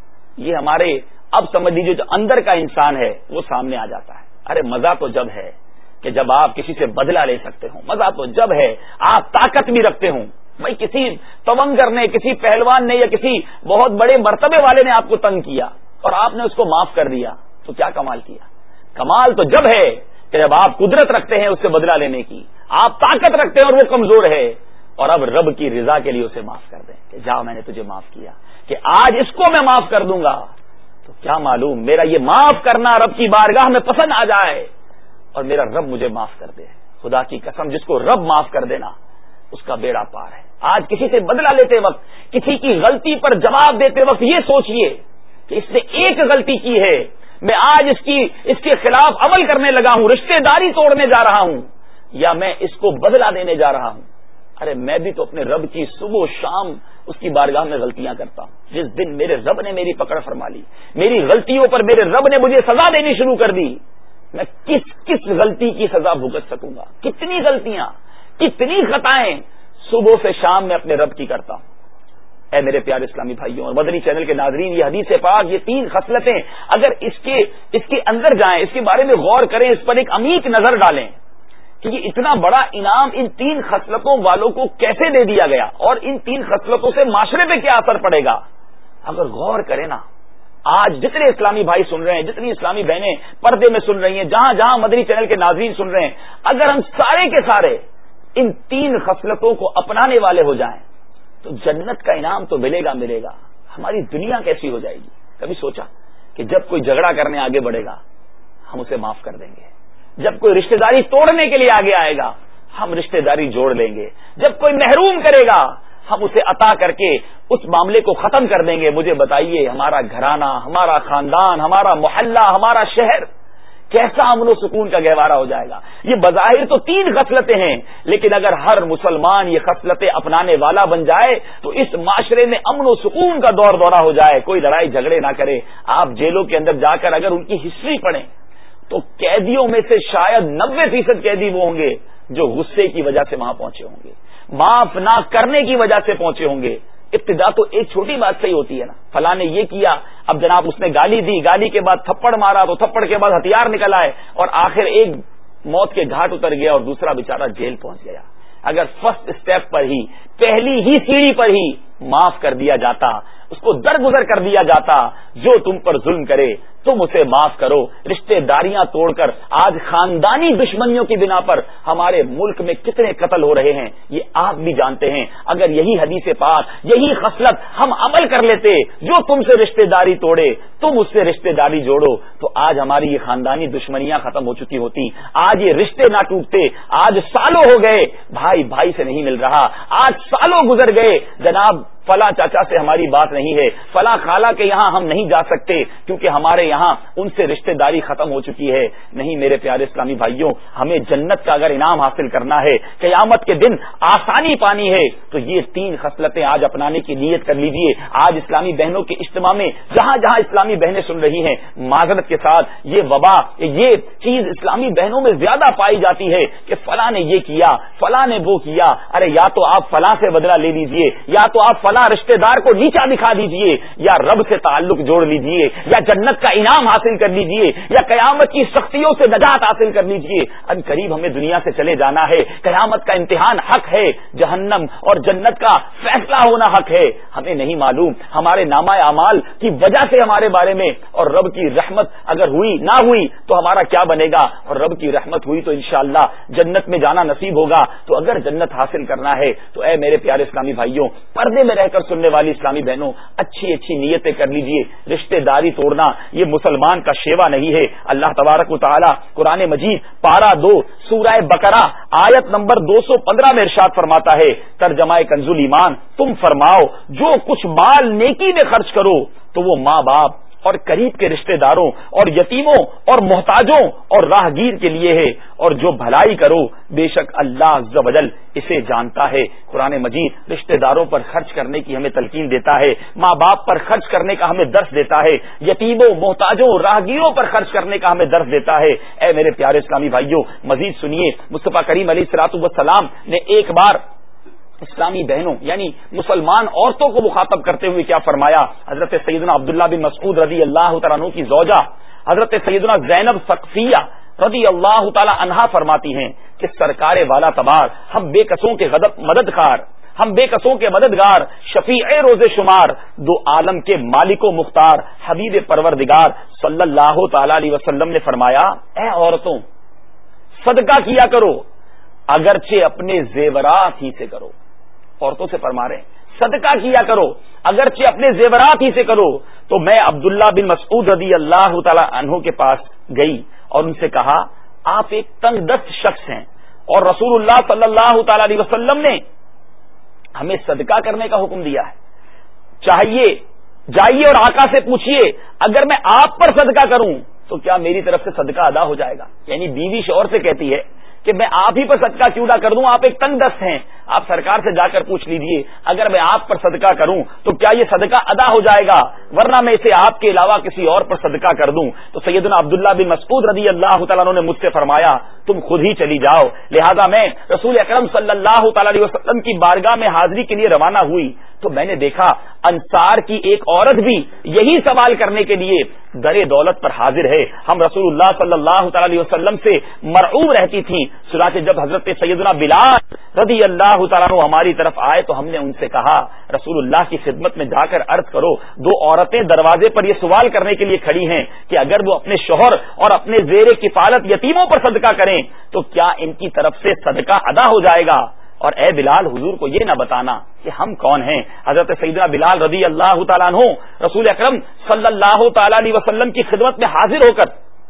یہ ہمارے اب سمجھ لیجیے جو اندر کا انسان ہے وہ سامنے آ جاتا ہے. ارے مزہ تو جب ہے کہ جب آپ کسی سے بدلہ لے سکتے ہوں، مزہ تو جب ہے آپ طاقت بھی رکھتے ہوں. بھائی کسی تونگر نے، کسی پہلوان نے یا کسی بہت بڑے مرتبے والے نے آپ کو تنگ کیا اور آپ نے اس کو معاف کر دیا تو کیا کمال کیا. کمال تو جب ہے کہ جب آپ قدرت رکھتے ہیں اس سے بدلہ لینے کی، آپ طاقت رکھتے ہیں اور وہ کمزور ہے، اور اب رب کی رضا کے لیے اسے معاف کر دیں کہ جا میں نے تجھے معاف کیا، کہ آج اس کو میں معاف کر دوں گا. تو کیا معلوم میرا یہ معاف کرنا رب کی بارگاہ میں پسند آ جائے اور میرا رب مجھے معاف کر دے. خدا کی قسم جس کو رب معاف کر دینا اس کا بیڑا پار ہے. آج کسی سے بدلہ لیتے وقت، کسی کی غلطی پر جواب دیتے وقت یہ سوچئے کہ اس نے ایک غلطی کی ہے، میں آج اس کی اس کے خلاف عمل کرنے لگا ہوں، رشتہ داری توڑنے جا رہا ہوں، یا میں اس کو بدلہ دینے جا رہا ہوں. ارے میں بھی تو اپنے رب کی صبح و شام اس کی بارگاہ میں غلطیاں کرتا ہوں. جس دن میرے رب نے میری پکڑ فرما لی، میری غلطیوں پر میرے رب نے مجھے سزا دینی شروع کر دی، میں کس کس غلطی کی سزا بھگت سکوں گا؟ کتنی غلطیاں، کتنی خطائیں صبح سے شام میں اپنے رب کی کرتا ہوں. اے میرے پیارے اسلامی بھائیوں اور مدنی چینل کے ناظرین، یہ حدیث پاک، یہ تین خصلتیں اگر اس کے اس کے اندر جائیں، اس کے بارے میں غور کریں، اس پر ایک عمیق نظر ڈالیں کہ یہ اتنا بڑا انعام ان تین خصلتوں والوں کو کیسے دے دیا گیا اور ان تین خصلتوں سے معاشرے پہ کیا اثر پڑے گا. اگر غور کریں نا، آج جتنے اسلامی بھائی سن رہے ہیں، جتنی اسلامی بہنیں پردے میں سن رہی ہیں، جہاں جہاں مدنی چینل کے ناظرین سن رہے ہیں، اگر ہم سارے کے سارے ان تین خصلتوں کو اپنانے والے ہو جائیں تو جنت کا انعام تو ملے گا ملے گا. ہماری دنیا کیسی ہو جائے گی؟ کبھی سوچا کہ جب کوئی جھگڑا کرنے آگے بڑھے گا ہم اسے معاف کر دیں گے، جب کوئی رشتہ داری توڑنے کے لیے آگے آئے گا ہم رشتہ داری جوڑ لیں گے، جب کوئی محروم کرے گا ہم اسے عطا کر کے اس معاملے کو ختم کر دیں گے. مجھے بتائیے ہمارا گھرانہ، ہمارا خاندان، ہمارا محلہ، ہمارا شہر کیسا امن و سکون کا گہوارہ ہو جائے گا. یہ بظاہر تو تین خصلتیں ہیں، لیکن اگر ہر مسلمان یہ خصلتیں اپنانے والا بن جائے تو اس معاشرے میں امن و سکون کا دور دورہ ہو جائے، کوئی لڑائی جھگڑے نہ کرے. آپ جیلوں کے اندر جا کر اگر ان کی ہسٹری پڑھیں تو قیدیوں میں سے شاید نبے فیصد قیدی وہ ہوں گے جو غصے کی وجہ سے وہاں پہنچے ہوں گے، معاف نہ کرنے کی وجہ سے پہنچے ہوں گے. ابتدا تو ایک چھوٹی بات سے ہی ہوتی ہے نا، فلاں نے یہ کیا، اب جناب اس نے گالی دی، گالی کے بعد تھپڑ مارا تو تھپڑ کے بعد ہتھیار نکل آئے اور آخر ایک موت کے گھاٹ اتر گیا اور دوسرا بیچارہ جیل پہنچ گیا. اگر فرسٹ اسٹیپ پر ہی، پہلی ہی سیڑھی پر ہی معاف کر دیا جاتا، اس کو درگزر کر دیا جاتا، جو تم پر ظلم کرے تم اسے معاف کرو. رشتہ داریاں توڑ کر آج خاندانی دشمنیوں کی بنا پر ہمارے ملک میں کتنے قتل ہو رہے ہیں یہ آپ بھی جانتے ہیں. اگر یہی حدیث پاک، یہی خصلت ہم عمل کر لیتے، جو تم سے رشتہ داری توڑے تم اس سے رشتہ داری جوڑو، تو آج ہماری یہ خاندانی دشمنیاں ختم ہو چکی ہوتی. آج یہ رشتے نہ ٹوٹتے. آج سالوں ہو گئے بھائی بھائی سے نہیں مل رہا، آج سالوں گزر گئے جناب فلاں چاچا سے ہماری بات نہیں ہے، فلاں خالہ کے یہاں ہم نہیں جا سکتے کیونکہ ہمارے یہاں ان سے رشتہ داری ختم ہو چکی ہے. نہیں میرے پیارے اسلامی بھائیوں، ہمیں جنت کا اگر انعام حاصل کرنا ہے، قیامت کے دن آسانی پانی ہے، تو یہ تین خصلتیں آج اپنانے کی نیت کر لیجئے. آج اسلامی بہنوں کے اجتماع میں جہاں جہاں اسلامی بہنیں سن رہی ہیں، معذرت کے ساتھ یہ وبا، یہ چیز اسلامی بہنوں میں زیادہ پائی جاتی ہے کہ فلاں نے یہ کیا، فلاں نے وہ کیا. ارے یا تو آپ فلاں سے بدلہ لے لیجئے، یا تو آپ فلاں رشتہ دار کو نیچا دکھا دیجئے، یا رب سے تعلق جوڑ لیجئے، یا جنت کا انعام حاصل کر لیجئے، یا قیامت کی سختیوں سے نجات حاصل کر لیجئے. ان قریب ہمیں دنیا سے چلے جانا ہے، قیامت کا امتحان حق ہے، جہنم اور جنت کا فیصلہ ہونا حق ہے. ہمیں نہیں معلوم ہمارے نامہ اعمال کی وجہ سے ہمارے بارے میں اور رب کی رحمت اگر ہوئی نہ ہوئی تو ہمارا کیا بنے گا، اور رب کی رحمت ہوئی تو انشاءاللہ جنت میں جانا نصیب ہوگا. تو اگر جنت حاصل کرنا ہے تو اے میرے پیارے اسلامی بھائیوں، پردے میں رہ کر سننے والی اسلامی بہنوں، اچھی اچھی نیتیں کر لیجئے. رشتہ داری توڑنا یہ مسلمان کا شیوا نہیں ہے. اللہ تبارک و تعالی قرآن مجید پارہ دو سورہ بقرہ آیت نمبر دو سو پندرہ میں ارشاد فرماتا ہے، ترجمہ کنز ایمان، تم فرماؤ جو کچھ مال نیکی میں خرچ کرو تو وہ ماں باپ اور قریب کے رشتہ داروں اور یتیموں اور محتاجوں اور راہگیر کے لیے ہے، اور جو بھلائی کرو بے شک اللہ عز و جل اسے جانتا ہے۔ قرآن مجید رشتہ داروں پر خرچ کرنے کی ہمیں تلقین دیتا ہے، ماں باپ پر خرچ کرنے کا ہمیں درس دیتا ہے، یتیموں محتاجوں راہگیروں پر خرچ کرنے کا ہمیں درس دیتا ہے۔ اے میرے پیارے اسلامی بھائیوں، مزید سنیے، مصطفیٰ کریم علیہ الصلوۃ والسلام نے ایک بار اسلامی بہنوں یعنی مسلمان عورتوں کو مخاطب کرتے ہوئے کیا فرمایا؟ حضرت سیدنا عبداللہ بن مسعود رضی اللہ تعالیٰ عنہ کی زوجہ حضرت سیدنا زینب ثقفیہ رضی اللہ تعالی عنہا فرماتی ہیں کہ سرکار والا تبار، ہم بے کسوں کے مددگار ہم بے کسوں کے مددگار شفیع روز شمار، دو عالم کے مالک و مختار حبیب پروردگار صلی اللہ تعالی علیہ وسلم نے فرمایا، اے عورتوں صدقہ کیا کرو، اگرچہ اپنے زیورات ہی سے کرو۔ عورتوں سے فرما رہے ہیں صدقہ کیا کرو اگرچہ اپنے زیورات ہی سے کرو۔ تو میں عبداللہ بن مسعود رضی اللہ تعالی عنہ کے پاس گئی اور ان سے کہا، آپ ایک تنگ دست شخص ہیں اور رسول اللہ صلی اللہ تعالی علیہ وسلم نے ہمیں صدقہ کرنے کا حکم دیا ہے، چاہیے جائیے اور آقا سے پوچھیے اگر میں آپ پر صدقہ کروں تو کیا میری طرف سے صدقہ ادا ہو جائے گا؟ یعنی بیوی شوہر سے کہتی ہے کہ میں آپ ہی پر صدقہ کیوں نہ کر دوں، آپ ایک تنگ دست ہیں، آپ سرکار سے جا کر پوچھ لیجئے اگر میں آپ پر صدقہ کروں تو کیا یہ صدقہ ادا ہو جائے گا، ورنہ میں اسے آپ کے علاوہ کسی اور پر صدقہ کر دوں۔ تو سیدنا عبداللہ بن مسعود رضی اللہ تعالیٰ عنہ نے مجھ سے فرمایا، تم خود ہی چلی جاؤ۔ لہذا میں رسول اکرم صلی اللہ تعالی علیہ وسلم کی بارگاہ میں حاضری کے لیے روانہ ہوئی تو میں نے دیکھا انصار کی ایک عورت بھی یہی سوال کرنے کے لیے در دولت پر حاضر ہے۔ ہم رسول اللہ صلی اللہ تعالی علیہ وسلم سے مرعوب رہتی تھیں، چنانچہ جب حضرت سیدنا بلال رضی اللہ تعالیٰ عنہ ہماری طرف آئے تو ہم نے ان سے کہا، رسول اللہ کی خدمت میں جا کر عرض کرو، دو عورتیں دروازے پر یہ سوال کرنے کے لیے کھڑی ہیں کہ اگر وہ اپنے شوہر اور اپنے زیر کفالت یتیموں پر صدقہ کریں تو کیا ان کی طرف سے صدقہ ادا ہو جائے گا؟ اور اے بلال، حضور کو یہ نہ بتانا کہ ہم کون ہیں۔ حضرت سیدنا بلال رضی اللہ تعالیٰ عنہ رسول اکرم صلی اللہ تعالی علیہ وسلم کی خدمت میں حاضر ہو کر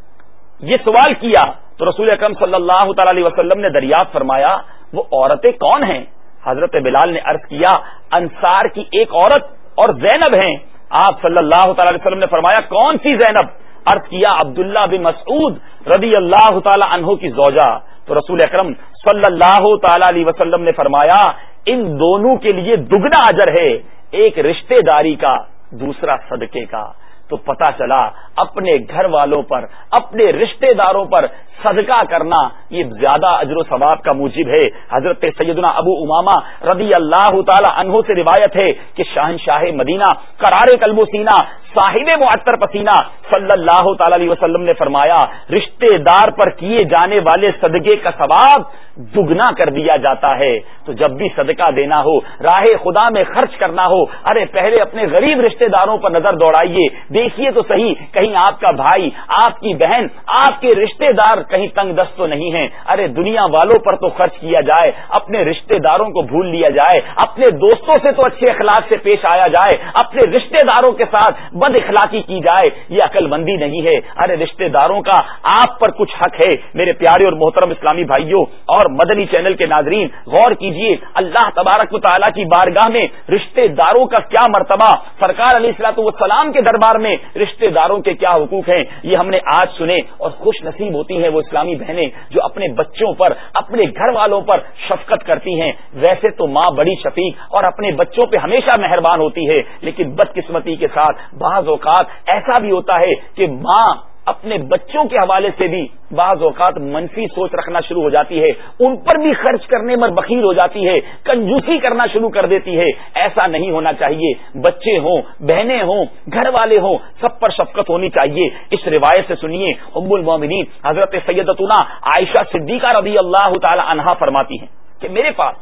یہ سوال کیا تو رسول اکرم صلی اللہ تعالی علیہ وسلم نے دریافت فرمایا، وہ عورتیں کون ہیں؟ حضرت بلال نے عرض کیا، انصار کی ایک عورت اور زینب ہیں۔ آپ صلی اللہ تعالی علیہ وسلم نے فرمایا، کون سی زینب؟ عرض کیا، عبداللہ بن مسعود رضی اللہ تعالی عنہ کی زوجہ۔ تو رسول اکرم صلی اللہ تعالی علیہ وسلم نے فرمایا، ان دونوں کے لیے دگنا اجر ہے، ایک رشتہ داری کا، دوسرا صدقے کا۔ تو پتہ چلا اپنے گھر والوں پر، اپنے رشتہ داروں پر صدقہ کرنا یہ زیادہ اجر و ثواب کا موجب ہے۔ حضرت سیدنا ابو امامہ رضی اللہ تعالی عنہ سے روایت ہے کہ شاہنشاہ مدینہ قرار قلب و سینہ صاحب معطر پسینہ صلی اللہ تعالی علیہ وسلم نے فرمایا، رشتہ دار پر کیے جانے والے صدقے کا ثواب دگنا کر دیا جاتا ہے۔ تو جب بھی صدقہ دینا ہو، راہ خدا میں خرچ کرنا ہو، ارے پہلے اپنے غریب رشتہ داروں پر نظر دوڑائیے، دیکھیے تو صحیح کہیں آپ کا بھائی، آپ کی بہن، آپ کے رشتہ دار کہیں تنگ دست تو نہیں ہیں۔ ارے دنیا والوں پر تو خرچ کیا جائے، اپنے رشتہ داروں کو بھول لیا جائے، اپنے دوستوں سے تو اچھے اخلاق سے پیش آیا جائے، اپنے رشتہ داروں کے ساتھ بد اخلاقی کی جائے، یہ عقل مندی نہیں ہے۔ ارے رشتہ داروں کا آپ پر کچھ حق ہے۔ میرے پیارے اور محترم اسلامی بھائیوں اور مدنی چینل کے ناظرین، غور کیجئے، اللہ تبارک و تعالیٰ کی بارگاہ میں رشتہ داروں کا کیا مرتبہ، سرکار علیہ الصلوۃ والسلام کے دربار میں رشتہ داروں کے کیا حقوق ہیں، یہ ہم نے آج سنے۔ اور خوش نصیب ہوتی ہیں وہ اسلامی بہنیں جو اپنے بچوں پر، اپنے گھر والوں پر شفقت کرتی ہیں۔ ویسے تو ماں بڑی شفیق اور اپنے بچوں پہ ہمیشہ مہربان ہوتی ہے، لیکن بدقسمتی کے ساتھ بعض اوقات ایسا بھی ہوتا ہے کہ ماں اپنے بچوں کے حوالے سے بھی بعض اوقات منفی سوچ رکھنا شروع ہو جاتی ہے، ان پر بھی خرچ کرنے میں بخیل ہو جاتی ہے، کنجوسی کرنا شروع کر دیتی ہے۔ ایسا نہیں ہونا چاہیے۔ بچے ہوں، بہنیں ہوں، گھر والے ہوں، سب پر شفقت ہونی چاہیے۔ اس روایت سے سنیے، ام المومنین حضرت سیدتنا عائشہ صدیقہ رضی اللہ تعالی عنہا فرماتی ہیں کہ میرے پاس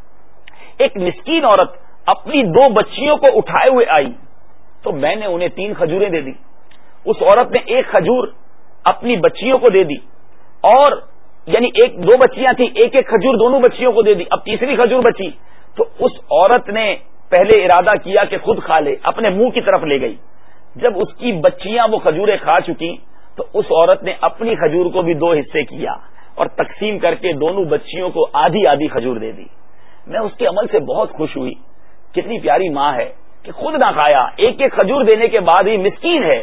ایک مسکین عورت اپنی دو بچیوں کو اٹھائے ہوئے آئی تو میں نے انہیں تین کھجوریں دے دی۔ اس عورت نے ایک کھجور اپنی بچیوں کو دے دی، اور یعنی ایک دو بچیاں تھیں، ایک ایک کھجور دونوں بچیوں کو دے دی، اب تیسری کھجور بچی تو اس عورت نے پہلے ارادہ کیا کہ خود کھا لے، اپنے منہ کی طرف لے گئی۔ جب اس کی بچیاں وہ کھجوریں کھا چکی تو اس عورت نے اپنی کھجور کو بھی دو حصے کیا اور تقسیم کر کے دونوں بچیوں کو آدھی آدھی کھجور دے دی۔ میں اس کے عمل سے بہت خوش ہوئی، کتنی پیاری ماں ہے کہ خود نہ کھایا، ایک ایک کھجور دینے کے بعد ہی مسکین ہے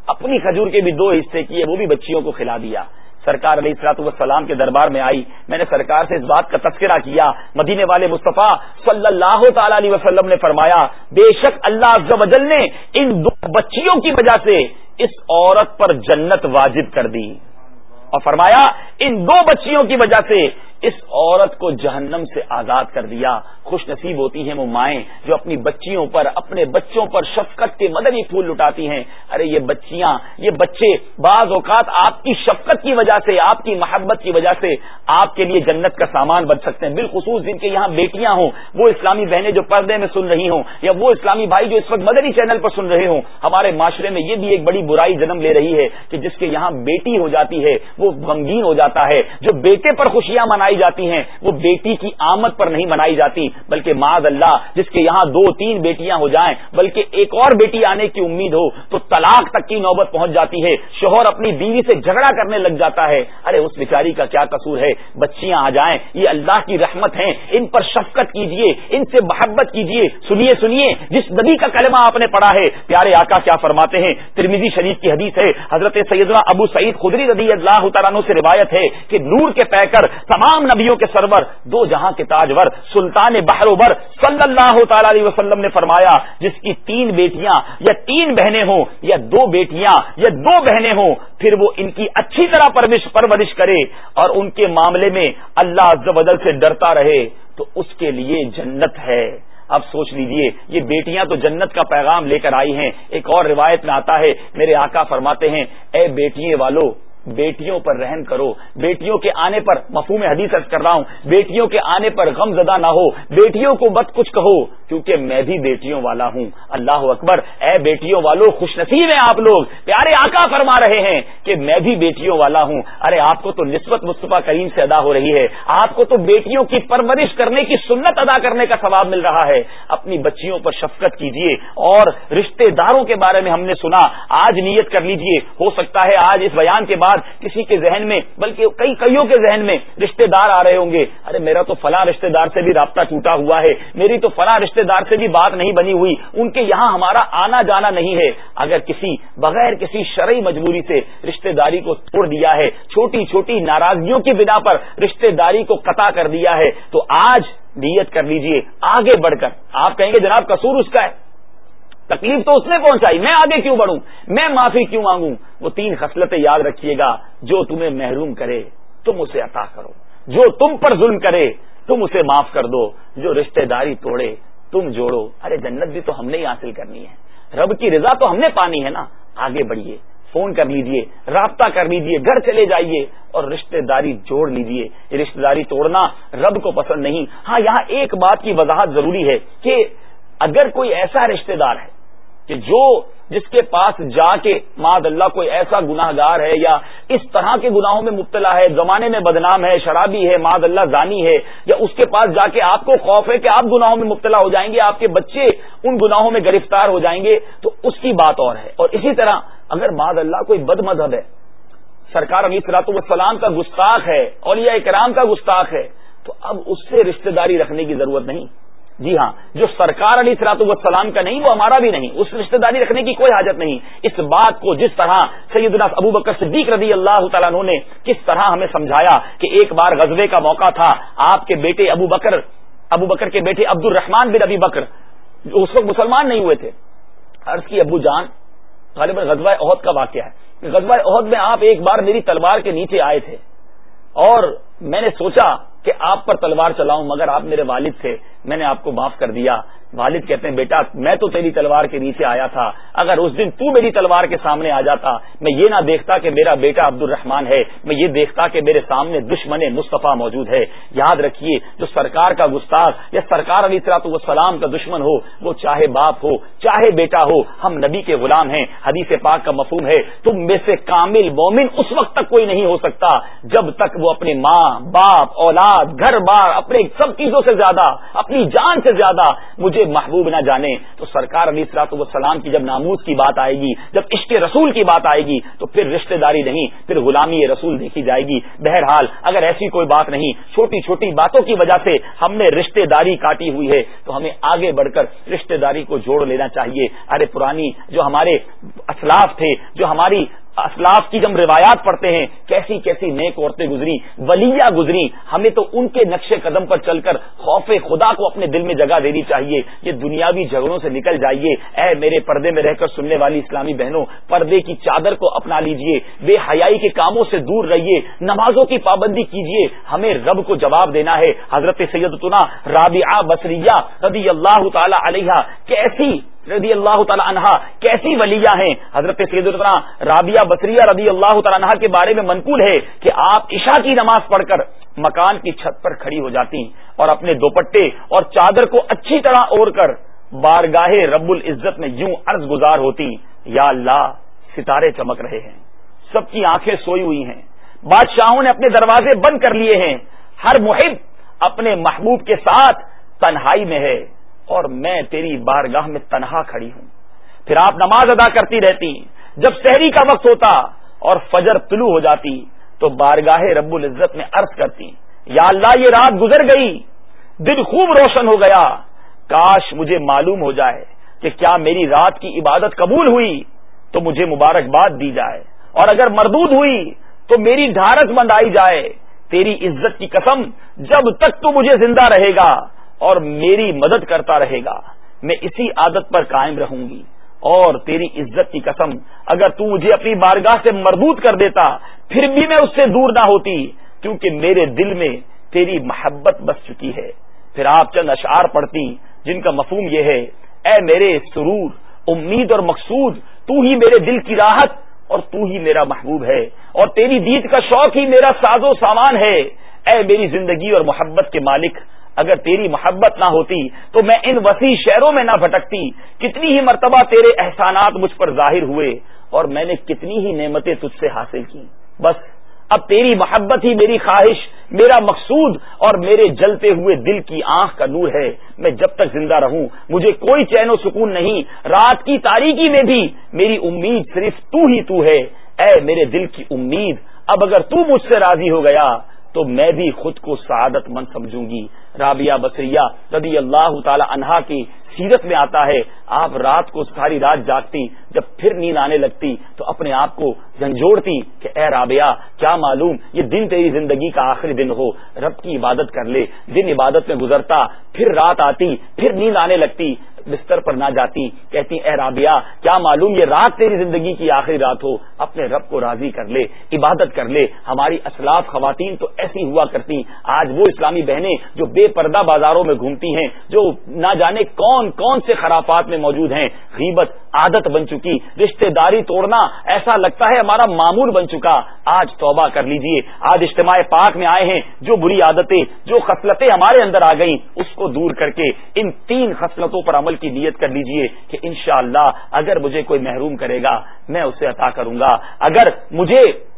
اپنی کھجور کے بھی دو حصے کیے، وہ بھی بچیوں کو کھلا دیا۔ سرکار علیہ الصلوۃ والسلام کے دربار میں آئی، میں نے سرکار سے اس بات کا تذکرہ کیا، مدینے والے مصطفیٰ صلی اللہ تعالی علیہ وسلم نے فرمایا بے شک اللہ عز و جل نے ان دو بچیوں کی وجہ سے اس عورت پر جنت واجب کر دی، اور فرمایا ان دو بچیوں کی وجہ سے اس عورت کو جہنم سے آزاد کر دیا۔ خوش نصیب ہوتی ہیں وہ مائیں جو اپنی بچیوں پر، اپنے بچوں پر شفقت کے مدنی پھول لٹاتی ہیں۔ ارے یہ بچیاں، یہ بچے بعض اوقات آپ کی شفقت کی وجہ سے، آپ کی محبت کی وجہ سے آپ کے لیے جنت کا سامان بن سکتے ہیں، بالخصوص جن کے یہاں بیٹیاں ہوں، وہ اسلامی بہنیں جو پردے میں سن رہی ہوں، یا وہ اسلامی بھائی جو اس وقت مدنی چینل پر سن رہے ہوں۔ ہمارے معاشرے میں یہ بھی ایک بڑی برائی جنم لے رہی ہے کہ جس کے یہاں بیٹی ہو جاتی ہے وہ غمگین ہو جاتا ہے، جو بیٹے پر خوشیاں منائی جاتی ہیں وہ بیٹی کی آمد پر نہیں منائی جاتی، بلکہ معاذ اللہ جس کے یہاں دو تین بیٹیاں ہو جائیں بلکہ ایک اور بیٹی آنے کی امید ہو تو طلاق تک کی نوبت پہنچ جاتی ہے، شوہر اپنی بیوی سے جھگڑا کرنے لگ جاتا ہے۔ ارے اس بیچاری کا کیا قصور ہے؟ بچیاں آ جائیں، یہ اللہ کی رحمت ہیں، ان پر شفقت کیجئے، ان سے محبت کیجئے۔ سنیے سنیے جس نبی کا کلمہ آپ نے پڑھا ہے، پیارے آقا کیا فرماتے ہیں؟ ترمذی شریف کی حدیث ہے، حضرت سیدنا ابو سعید خدری رضی اللہ تعالیٰ عنہ سے روایت ہے کہ نور کے پیکر، تمام نبیوں کے سرور، دو جہاں کے تاجور، سلطان بحر و بر صلی اللہ تعالی علیہ وسلم نے فرمایا جس کی تین بیٹیاں یا تین بہنیں ہوں یا دو بیٹیاں یا دو بہنیں ہوں، پھر وہ ان کی اچھی طرح پرورش پرورش کرے اور ان کے معاملے میں اللہ عز و جل سے ڈرتا رہے تو اس کے لیے جنت ہے۔ اب سوچ لیجئے یہ بیٹیاں تو جنت کا پیغام لے کر آئی ہیں۔ ایک اور روایت میں آتا ہے میرے آقا فرماتے ہیں اے بیٹیے والو، بیٹیوں پر رحم کرو، بیٹیوں کے آنے پر، مفہوم حدیث عرض کر رہا ہوں، بیٹیوں کے آنے پر غم زدہ نہ ہو، بیٹیوں کو مت کچھ کہو کیونکہ میں بھی بیٹیوں والا ہوں۔ اللہ اکبر، اے بیٹیوں والو خوش نصیب ہیں آپ لوگ، پیارے آقا فرما رہے ہیں کہ میں بھی بیٹیوں والا ہوں۔ ارے آپ کو تو نسبت مصطفیٰ کریم سے ادا ہو رہی ہے، آپ کو تو بیٹیوں کی پرورش کرنے کی سنت ادا کرنے کا ثواب مل رہا ہے۔ اپنی بچیوں پر شفقت کیجیے، اور رشتہ داروں کے بارے میں ہم نے سنا، آج نیت کر لیجیے، ہو سکتا ہے آج اس بیان کے بعد کسی کے ذہن میں بلکہ کئی کئیوں کے ذہن میں رشتہ دار آ رہے ہوں گے، ارے میرا تو فلاں رشتہ دار سے بھی رابطہ ٹوٹا ہوا ہے، میری تو فلاں رشتہ دار سے بھی بات نہیں بنی ہوئی، ان کے یہاں ہمارا آنا جانا نہیں ہے۔ اگر کسی بغیر کسی شرعی مجبوری سے رشتہ داری کو توڑ دیا ہے، چھوٹی چھوٹی ناراضگیوں کی بنا پر رشتہ داری کو قطع کر دیا ہے، تو آج نیت کر لیجئے آگے بڑھ کر، آپ کہیں گے جناب قصور اس کا ہے، تکلیف تو اس نے پہنچائی، میں آگے کیوں بڑھوں، میں معافی کیوں مانگوں؟ وہ تین خصلتیں یاد رکھیے گا، جو تمہیں محروم کرے تم اسے عطا کرو، جو تم پر ظلم کرے تم اسے معاف کر دو، جو رشتہ داری توڑے تم جوڑو۔ ارے جنت بھی تو ہم نے ہی حاصل کرنی ہے، رب کی رضا تو ہم نے پانی ہے نا۔ آگے بڑھیے، فون کر لیجئے، رابطہ کر لیجئے، گھر چلے جائیے اور رشتہ داری جوڑ لیجئے۔ یہ رشتہ داری توڑنا رب کو پسند نہیں۔ ہاں یہاں ایک بات کی وضاحت ضروری ہے کہ اگر کوئی ایسا رشتہ دار ہے کہ جو جس کے پاس جا کے معاذ اللہ کوئی ایسا گناہ گار ہے یا اس طرح کے گناہوں میں مبتلا ہے، زمانے میں بدنام ہے، شرابی ہے، معاذ اللہ زانی ہے، یا اس کے پاس جا کے آپ کو خوف ہے کہ آپ گناہوں میں مبتلا ہو جائیں گے، آپ کے بچے ان گناہوں میں گرفتار ہو جائیں گے، تو اس کی بات اور ہے۔ اور اسی طرح اگر معاذ اللہ کوئی بد مذہب ہے، سرکار علیہ الصلوۃ والسلام کا گستاخ ہے، اولیاء کرام کا گستاخ ہے، تو اب اس سے رشتہ داری رکھنے کی ضرورت نہیں۔ جی ہاں، جو سرکار علیہ الصلوۃ والسلام کا نہیں وہ ہمارا بھی نہیں، اس رشتہ داری رکھنے کی کوئی حاجت نہیں۔ اس بات کو جس طرح سیدنا ابو بکر صدیق رضی اللہ تعالیٰ عنہ نے کس طرح ہمیں سمجھایا کہ ایک بار غزوے کا موقع تھا، آپ کے بیٹے ابو بکر ابو بکر کے بیٹے عبد الرحمان بن ابی بکر جو اس وقت مسلمان نہیں ہوئے تھے، عرض کی ابو جان، غالباً غزوہ احد کا واقعہ ہے، غزوہ احد میں آپ ایک بار میری تلوار کے نیچے آئے تھے اور میں نے سوچا کہ آپ پر تلوار چلاؤں، مگر آپ میرے والد تھے، میں نے آپ کو معاف کر دیا۔ والد کہتے ہیں بیٹا میں تو تیری تلوار کے نیچے آیا تھا، اگر اس دن تو میری تلوار کے سامنے آ جاتا میں یہ نہ دیکھتا کہ میرا بیٹا عبد الرحمان ہے، میں یہ دیکھتا کہ میرے سامنے دشمن مصطفیٰ موجود ہے۔ یاد رکھیے جو سرکار کا گستاخ یا سرکار علیہ الصلوۃ والسلام کا دشمن ہو، وہ چاہے باپ ہو چاہے بیٹا ہو، ہم نبی کے غلام ہیں۔ حدیث پاک کا مفہوم ہے تم میں سے کامل مومن اس وقت تک کوئی نہیں ہو سکتا جب تک وہ اپنے ماں باپ اولاد اولاد، گھر بار، اپنے سب چیزوں سے زیادہ، اپنی جان سے زیادہ مجھے محبوب نہ جانے، تو سرکار علیہ الصلوۃ والسلام کی جب ناموس کی بات آئے گی، جب عشق رسول کی بات آئے گی، تو پھر رشتہ داری نہیں، پھر غلامی رسول دیکھی جائے گی۔ بہرحال اگر ایسی کوئی بات نہیں، چھوٹی چھوٹی باتوں کی وجہ سے ہم نے رشتہ داری کاٹی ہوئی ہے، تو ہمیں آگے بڑھ کر رشتہ داری کو جوڑ لینا چاہیے۔ ارے پرانی جو ہمارے اسلاف تھے، جو ہماری اسلاف کی جب روایات پڑھتے ہیں، کیسی کیسی نیک عورتیں گزری، ولیہ گزری، ہمیں تو ان کے نقش قدم پر چل کر خوف خدا کو اپنے دل میں جگہ دینی چاہیے۔ یہ دنیاوی جھگڑوں سے نکل جائیے۔ اے میرے پردے میں رہ کر سننے والی اسلامی بہنوں، پردے کی چادر کو اپنا لیجئے، بے حیائی کے کاموں سے دور رہیے، نمازوں کی پابندی کیجئے۔ ہمیں رب کو جواب دینا ہے۔ حضرت سیدتنا رابعہ بصریہ رضی اللہ تعالی علیہا کیسی رضی اللہ تعالی عنہا کیسی ولیہ ہیں۔ حضرت سیدتنا رابعہ بصریہ رضی اللہ تعالی عنہا کے بارے میں منقول ہے کہ آپ عشاء کی نماز پڑھ کر مکان کی چھت پر کھڑی ہو جاتی اور اپنے دوپٹے اور چادر کو اچھی طرح اوڑھ کر بارگاہ رب العزت میں یوں عرض گزار ہوتی، یا اللہ ستارے چمک رہے ہیں، سب کی آنکھیں سوئی ہوئی ہیں، بادشاہوں نے اپنے دروازے بند کر لیے ہیں، ہر محب اپنے محبوب کے ساتھ تنہائی میں ہے اور میں تیری بارگاہ میں تنہا کھڑی ہوں۔ پھر آپ نماز ادا کرتی رہتی، جب سحری کا وقت ہوتا اور فجر طلوع ہو جاتی تو بارگاہ رب العزت میں عرض کرتی، یا اللہ یہ رات گزر گئی، دن خوب روشن ہو گیا، کاش مجھے معلوم ہو جائے کہ کیا میری رات کی عبادت قبول ہوئی تو مجھے مبارکباد دی جائے، اور اگر مردود ہوئی تو میری ڈھارس بندائی جائے۔ تیری عزت کی قسم، جب تک تو مجھے زندہ رہے گا اور میری مدد کرتا رہے گا میں اسی عادت پر قائم رہوں گی، اور تیری عزت کی قسم اگر تو مجھے اپنی بارگاہ سے مردود کر دیتا پھر بھی میں اس سے دور نہ ہوتی، کیونکہ میرے دل میں تیری محبت بس چکی ہے۔ پھر آپ چند اشعار پڑھتی جن کا مفہوم یہ ہے، اے میرے سرور، امید اور مقصود، تو ہی میرے دل کی راحت اور تو ہی میرا محبوب ہے، اور تیری دید کا شوق ہی میرا ساز و سامان ہے۔ اے میری زندگی اور محبت کے مالک، اگر تیری محبت نہ ہوتی تو میں ان وسیع شہروں میں نہ بھٹکتی، کتنی ہی مرتبہ تیرے احسانات مجھ پر ظاہر ہوئے اور میں نے کتنی ہی نعمتیں تجھ سے حاصل کی۔ بس اب تیری محبت ہی میری خواہش، میرا مقصود اور میرے جلتے ہوئے دل کی آنکھ کا نور ہے۔ میں جب تک زندہ رہوں مجھے کوئی چین و سکون نہیں، رات کی تاریکی میں بھی میری امید صرف تو ہی تو ہے۔ اے میرے دل کی امید، اب اگر تو مجھ سے راضی ہو گیا تو میں بھی خود کو سعادت مند سمجھوں گی۔ رابعہ بصریہ رضی اللہ تعالی عنہا کی سیرت میں آتا ہے، آپ رات کو ساری رات جاگتی، جب پھر نیند آنے لگتی تو اپنے آپ کو جھنجھوڑتی کہ اے رابعہ کیا معلوم یہ دن تیری زندگی کا آخری دن ہو، رب کی عبادت کر لے۔ دن عبادت میں گزرتا، پھر رات آتی، پھر نیند آنے لگتی، بستر پر نہ جاتی، کہتی اے رابعہ کیا معلوم یہ رات تیری زندگی کی آخری رات ہو، اپنے رب کو راضی کر لے، عبادت کر لے۔ ہماری اسلاف خواتین تو ایسی ہوا کرتی۔ آج وہ اسلامی بہنیں جو بے پردہ بازاروں میں گھومتی ہیں، جو نہ جانے کون کون سے خرافات میں موجود ہیں، غیبت عادت بن چکی، رشتہ داری توڑنا ایسا لگتا ہے ہمارا معمول بن چکا۔ آج توبہ کر لیجئے، آج اجتماع پاک میں آئے ہیں، جو بری عادتیں، جو خصلتیں ہمارے اندر آ گئیں اس کو دور کر کے ان تین خصلتوں پر عمل کی نیت کر لیجئے کہ انشاءاللہ اگر مجھے کوئی محروم کرے گا میں اسے عطا کروں گا، اگر مجھے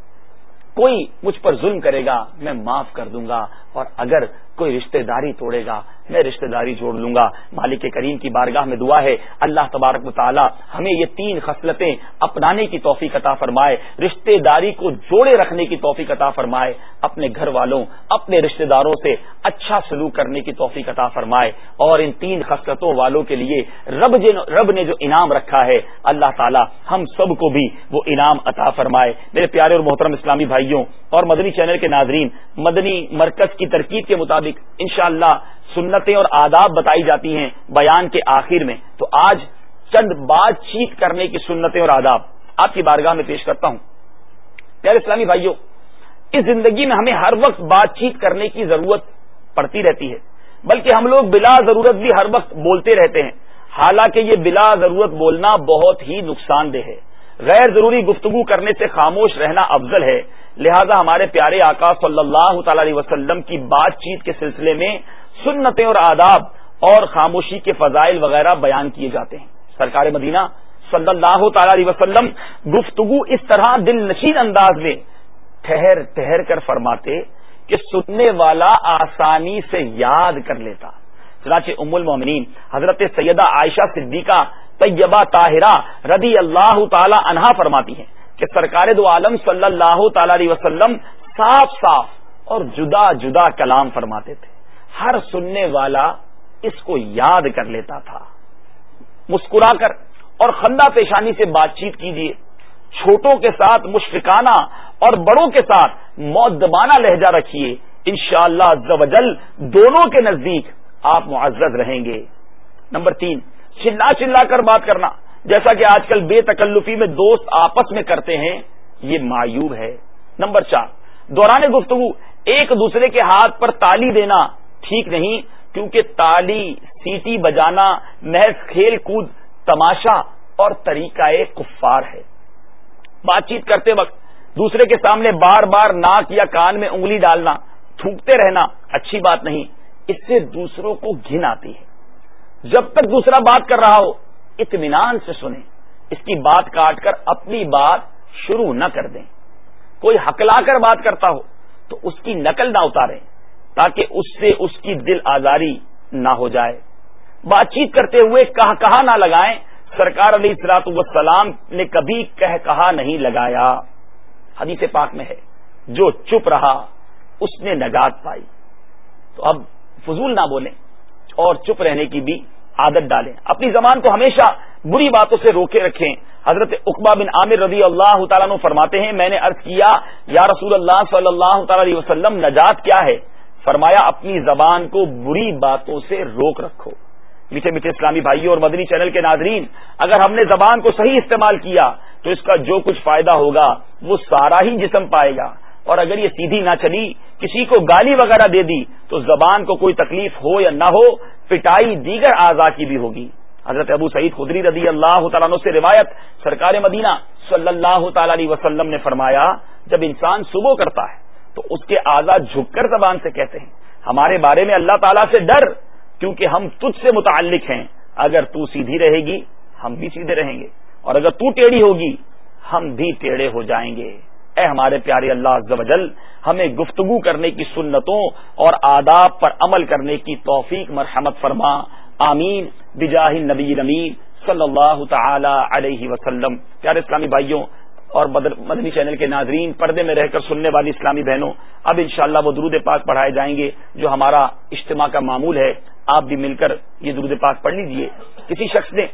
کوئی مجھ پر ظلم کرے گا میں معاف کر دوں گا، اور اگر کوئی رشتہ داری توڑے گا میں رشتہ داری جوڑ لوں گا۔ مالک کریم کی بارگاہ میں دعا ہے اللہ تبارک و تعالی ہمیں یہ تین خصلتیں اپنانے کی توفیق عطا فرمائے، رشتہ داری کو جوڑے رکھنے کی توفیق عطا فرمائے، اپنے گھر والوں اپنے رشتہ داروں سے اچھا سلوک کرنے کی توفیق عطا فرمائے، اور ان تین خصلتوں والوں کے لیے رب رب نے جو انعام رکھا ہے اللہ تعالی ہم سب کو بھی وہ انعام عطا فرمائے۔ میرے پیارے اور محترم اسلامی بھائیوں اور مدنی چینل کے ناظرین، مدنی مرکز کی ترکیب کے مطابق انشاءاللہ سنتیں اور آداب بتائی جاتی ہیں بیان کے آخر میں، تو آج چند بات چیت کرنے کی سنتیں اور آداب آپ کی بارگاہ میں پیش کرتا ہوں۔ پیارے اسلامی بھائیوں، اس زندگی میں ہمیں ہر وقت بات چیت کرنے کی ضرورت پڑتی رہتی ہے، بلکہ ہم لوگ بلا ضرورت بھی ہر وقت بولتے رہتے ہیں، حالانکہ یہ بلا ضرورت بولنا بہت ہی نقصان دہ ہے۔ غیر ضروری گفتگو کرنے سے خاموش رہنا افضل ہے، لہذا ہمارے پیارے آقا صلی اللہ تعالی علیہ وسلم کی بات چیت کے سلسلے میں سنتیں اور آداب اور خاموشی کے فضائل وغیرہ بیان کیے جاتے ہیں۔ سرکار مدینہ صلی اللہ تعالی علیہ وسلم گفتگو اس طرح دل نشین انداز میں ٹھہر ٹھہر کر فرماتے کہ سننے والا آسانی سے یاد کر لیتا. چنانچہ ام المومنین حضرت سیدہ عائشہ صدیقہ طیبہ طاہرہ رضی اللہ تعالی عنہا فرماتی ہیں کہ سرکار دو عالم صلی اللہ تعالی علیہ وسلم صاف صاف اور جدا جدا کلام فرماتے تھے. ہر سننے والا اس کو یاد کر لیتا تھا. مسکرا کر اور خندہ پیشانی سے بات چیت کیجیے. چھوٹوں کے ساتھ مشفقانہ اور بڑوں کے ساتھ مؤدبانہ لہجہ رکھیے. انشاءاللہ عز و جل دونوں کے نزدیک آپ معزز رہیں گے. نمبر تین، چلا چلا کر بات کرنا، جیسا کہ آج کل بے تکلفی میں دوست آپس میں کرتے ہیں، یہ معیوب ہے. نمبر چار، دوران گفتگو ایک دوسرے کے ہاتھ پر تالی دینا ٹھیک نہیں، کیونکہ تالی سیٹی بجانا محض کھیل کود تماشا اور طریقہ کفار ہے. بات چیت کرتے وقت دوسرے کے سامنے بار بار ناک یا کان میں انگلی ڈالنا، تھوکتے رہنا اچھی بات نہیں. اس سے دوسروں کو گھن آتی ہے. جب تک دوسرا بات کر رہا ہو اطمینان سے سنیں. اس کی بات کاٹ کر اپنی بات شروع نہ کر دیں. کوئی ہکلا کر بات کرتا ہو تو اس کی نقل نہ اتاریں تاکہ اس سے اس کی دل آزاری نہ ہو جائے. بات چیت کرتے ہوئے کہا کہا نہ لگائیں. سرکار علیہ الصلوۃ والسلام نے کبھی کہہ کہا نہیں لگایا. حدیث پاک میں ہے جو چپ رہا اس نے نجات پائی. تو اب فضول نہ بولیں اور چپ رہنے کی بھی عادت ڈالیں. اپنی زبان کو ہمیشہ بری باتوں سے روکے رکھیں. حضرت عقبہ بن عامر رضی اللہ تعالیٰ عنہ فرماتے ہیں میں نے عرض کیا یا رسول اللہ صلی اللہ تعالی علیہ وسلم نجات کیا ہے؟ فرمایا اپنی زبان کو بری باتوں سے روک رکھو. میٹھے میٹھے اسلامی بھائیوں اور مدنی چینل کے ناظرین، اگر ہم نے زبان کو صحیح استعمال کیا تو اس کا جو کچھ فائدہ ہوگا وہ سارا ہی جسم پائے گا. اور اگر یہ سیدھی نہ چلی، کسی کو گالی وغیرہ دے دی تو زبان کو کوئی تکلیف ہو یا نہ ہو پٹائی دیگر اعضاء کی بھی ہوگی. حضرت ابو سعید خدری رضی اللہ تعالیٰ عنہ سے روایت، سرکار مدینہ صلی اللہ تعالی علیہ وسلم نے فرمایا جب انسان صبح کرتا ہے تو اس کے اعضاء جھک کر زبان سے کہتے ہیں ہمارے بارے میں اللہ تعالیٰ سے ڈر، کیونکہ ہم تجھ سے متعلق ہیں. اگر تو سیدھی رہے گی ہم بھی سیدھے رہیں گے، اور اگر تو ٹیڑھی ہوگی ہم بھی ٹیڑھے ہو جائیں گے. اے ہمارے پیارے اللہ عز و جل ہمیں گفتگو کرنے کی سنتوں اور آداب پر عمل کرنے کی توفیق مرحمت فرما. آمین بجاہ النبی الامین صلی اللہ تعالی علیہ وسلم. پیارے اسلامی بھائیوں اور مدنی چینل کے ناظرین، پردے میں رہ کر سننے والی اسلامی بہنوں، اب انشاءاللہ وہ درود پاک پڑھائے جائیں گے جو ہمارا اجتماع کا معمول ہے. آپ بھی مل کر یہ درود پاک پڑھ لیجئے. کسی شخص نے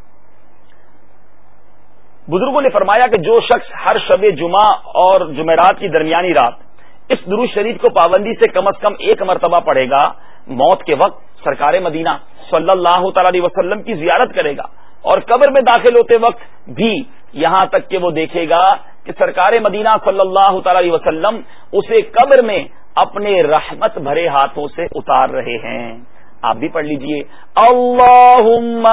بزرگوں نے فرمایا کہ جو شخص ہر شب جمعہ اور جمعرات کی درمیانی رات اس درود شریف کو پابندی سے کم از کم ایک مرتبہ پڑھے گا، موت کے وقت سرکار مدینہ صلی اللہ تعالی علیہ وسلم کی زیارت کرے گا، اور قبر میں داخل ہوتے وقت بھی یہاں تک کہ وہ دیکھے گا کہ سرکار مدینہ صلی اللہ تعالی علیہ وسلم اسے قبر میں اپنے رحمت بھرے ہاتھوں سے اتار رہے ہیں. آپ بھی پڑھ لیجئے اللہم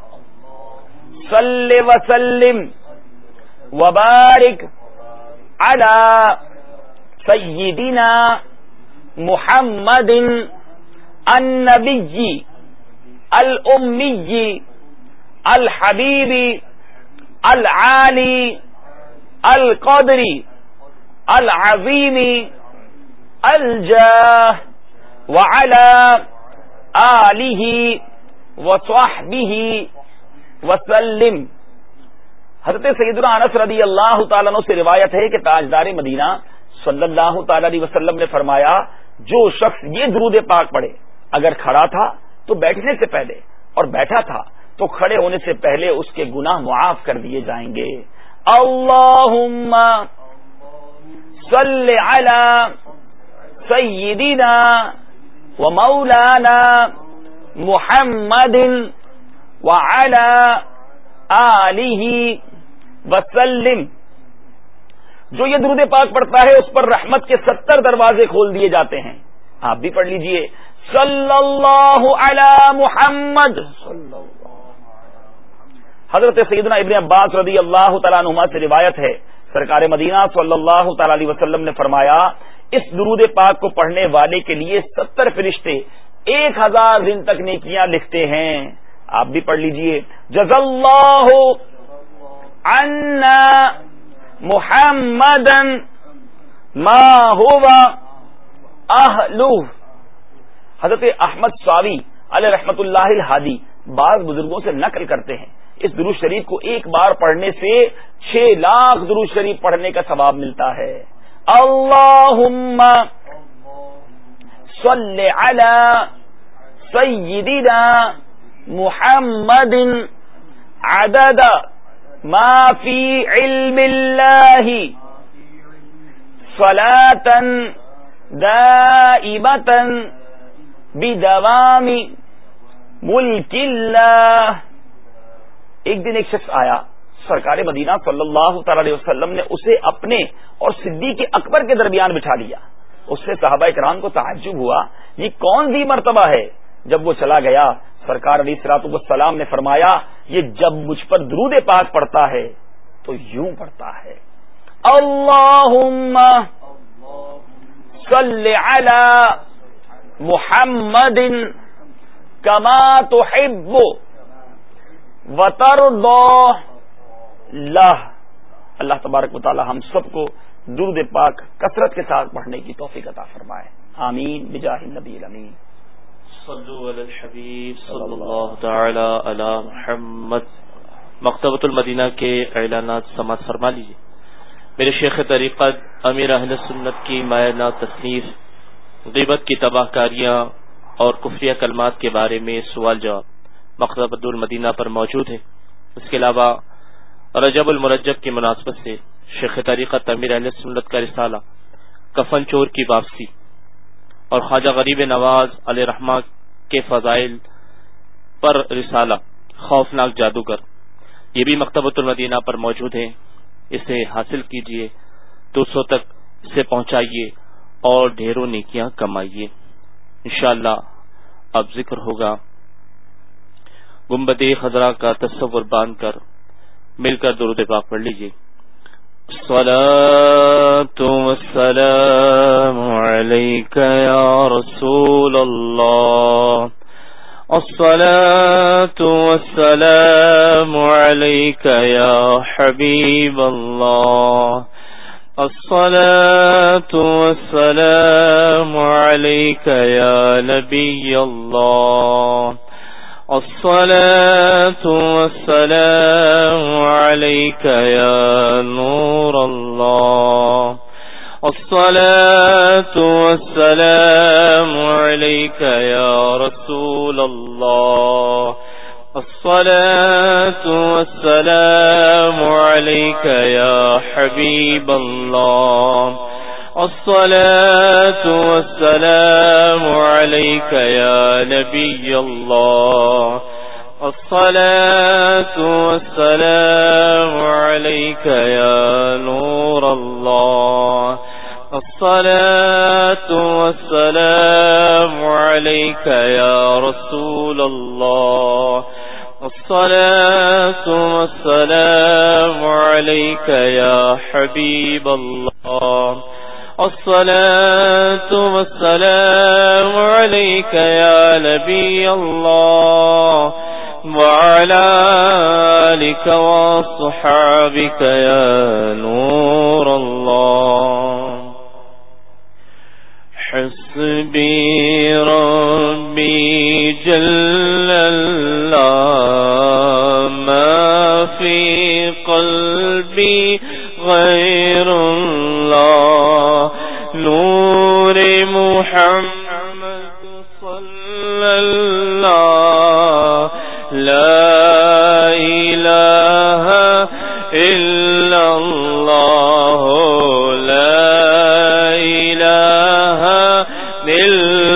صلی وسلم وبارک علی سیدنا محمد النبی الامی الحبیب العالی القدری العظیم الجاہ وعلی آلہ وصحبہ وسلم. حضرت سیدنا انس رضی اللہ تعالیٰ عنہ سے روایت ہے کہ تاجدار مدینہ صلی اللہ تعالی علیہ وسلم نے فرمایا جو شخص یہ درود پاک پڑھے، اگر کھڑا تھا تو بیٹھنے سے پہلے اور بیٹھا تھا تو کھڑے ہونے سے پہلے اس کے گناہ معاف کر دیے جائیں گے. اللہم صلی علی سیدنا و مولانا محمد وعلی آلہ وسلم. جو یہ درود پاک پڑھتا ہے اس پر رحمت کے ستر دروازے کھول دیے جاتے ہیں. آپ بھی پڑھ لیجئے صلی اللہ علی محمد. حضرت سیدنا ابن عباس رضی اللہ تعالیٰ عنہما سے روایت ہے سرکار مدینہ صلی اللہ تعالی علیہ وسلم نے فرمایا اس درود پاک کو پڑھنے والے کے لیے ستر فرشتے ایک ہزار دن تک نیکیاں لکھتے ہیں. آپ بھی پڑھ لیجئے جزا اللہ عنا محمدا ما ہوا اہلہ. حضرت احمد ساوی علیہ رحمت اللہ الہادی بعض بزرگوں سے نقل کرتے ہیں اس درود شریف کو ایک بار پڑھنے سے چھ لاکھ درود شریف پڑھنے کا ثواب ملتا ہے. اللہم صلی علی سیدنا محمد عدد ما فی علم اللہ صلاۃ دائمۃ بدوام ملک اللہ. ایک دن ایک شخص آیا, سرکار مدینہ صلی اللہ تعالی علیہ وسلم نے اسے اپنے اور صدیق اکبر کے درمیان بٹھا لیا. اس سے صحابہ کرام کو تعجب ہوا, یہ کون سی مرتبہ ہے؟ جب وہ چلا گیا سرکار علیہ الصلوۃ والسلام نے فرمایا, یہ جب مجھ پر درود پاک پڑھتا ہے تو یوں پڑھتا ہے, اللہم صلی علی محمد کما تحب وترضى لہ. اللہ تبارک و تعالی ہم سب کو درود پاک کثرت کے ساتھ پڑھنے کی توفیق عطا فرمائے. آمین بجاہ النبی الامین. صلو علی الحبیب صلی اللہ تعالی علی محمد. مکتبۃ المدینہ کے اعلانات سماعت فرما لیجیے. میرے شیخ طریقت امیر اہل سنت کی مایہ تصنیف غیبت کی تباہ کاریاں اور کفریہ کلمات کے بارے میں سوال جواب مکتبۃ المدینہ پر موجود ہے. اس کے علاوہ رجب المرجب کی مناسبت سے شیخ طریقت امیر اہل سنت کا رسالہ کفن چور کی واپسی اور خواجہ غریب نواز علیہ رحمہ کے فضائل پر رسالہ خوفناک جادوگر, یہ بھی مکتبۃ المدینہ پر موجود ہے. اسے حاصل کیجیے, دوسروں تک اسے پہنچائیے اور ڈھیروں نیکیاں کمائیے. انشاءاللہ اب ذکر ہوگا گنبد خضرا کا تصور باندھ کر مل کر درود پاک پڑھ لیجیے. الصلاۃ والسلام علیک یا رسول اللہ, الصلاۃ والسلام علیک یا حبیب اللہ, الصلاۃ والسلام علیک یا نبی اللہ, الصلاۃ والسلام علیک یا نور اللہ, الصلاۃ والسلام علیک یا رسول اللہ, الصلاۃ والسلام علیک یا حبیب اللہ, الصلاۃ والسلام علیک یا نبی اللہ, الصلاۃ والسلام علیک یا نور اللہ, الصلاۃ والسلام علیک یا رسول اللہ, الصلاۃ والسلام علیک یا حبیب اللہ, الصلاۃ والسلام علیک یا نبی اللہ وعلی آلک وصحابک یا نور اللہ. حسبی ربی جل اللہ ما فی قلبی غیر اللہ, نور محمد صلی اللہ, لا الہ الا اللہ, لا الہ الا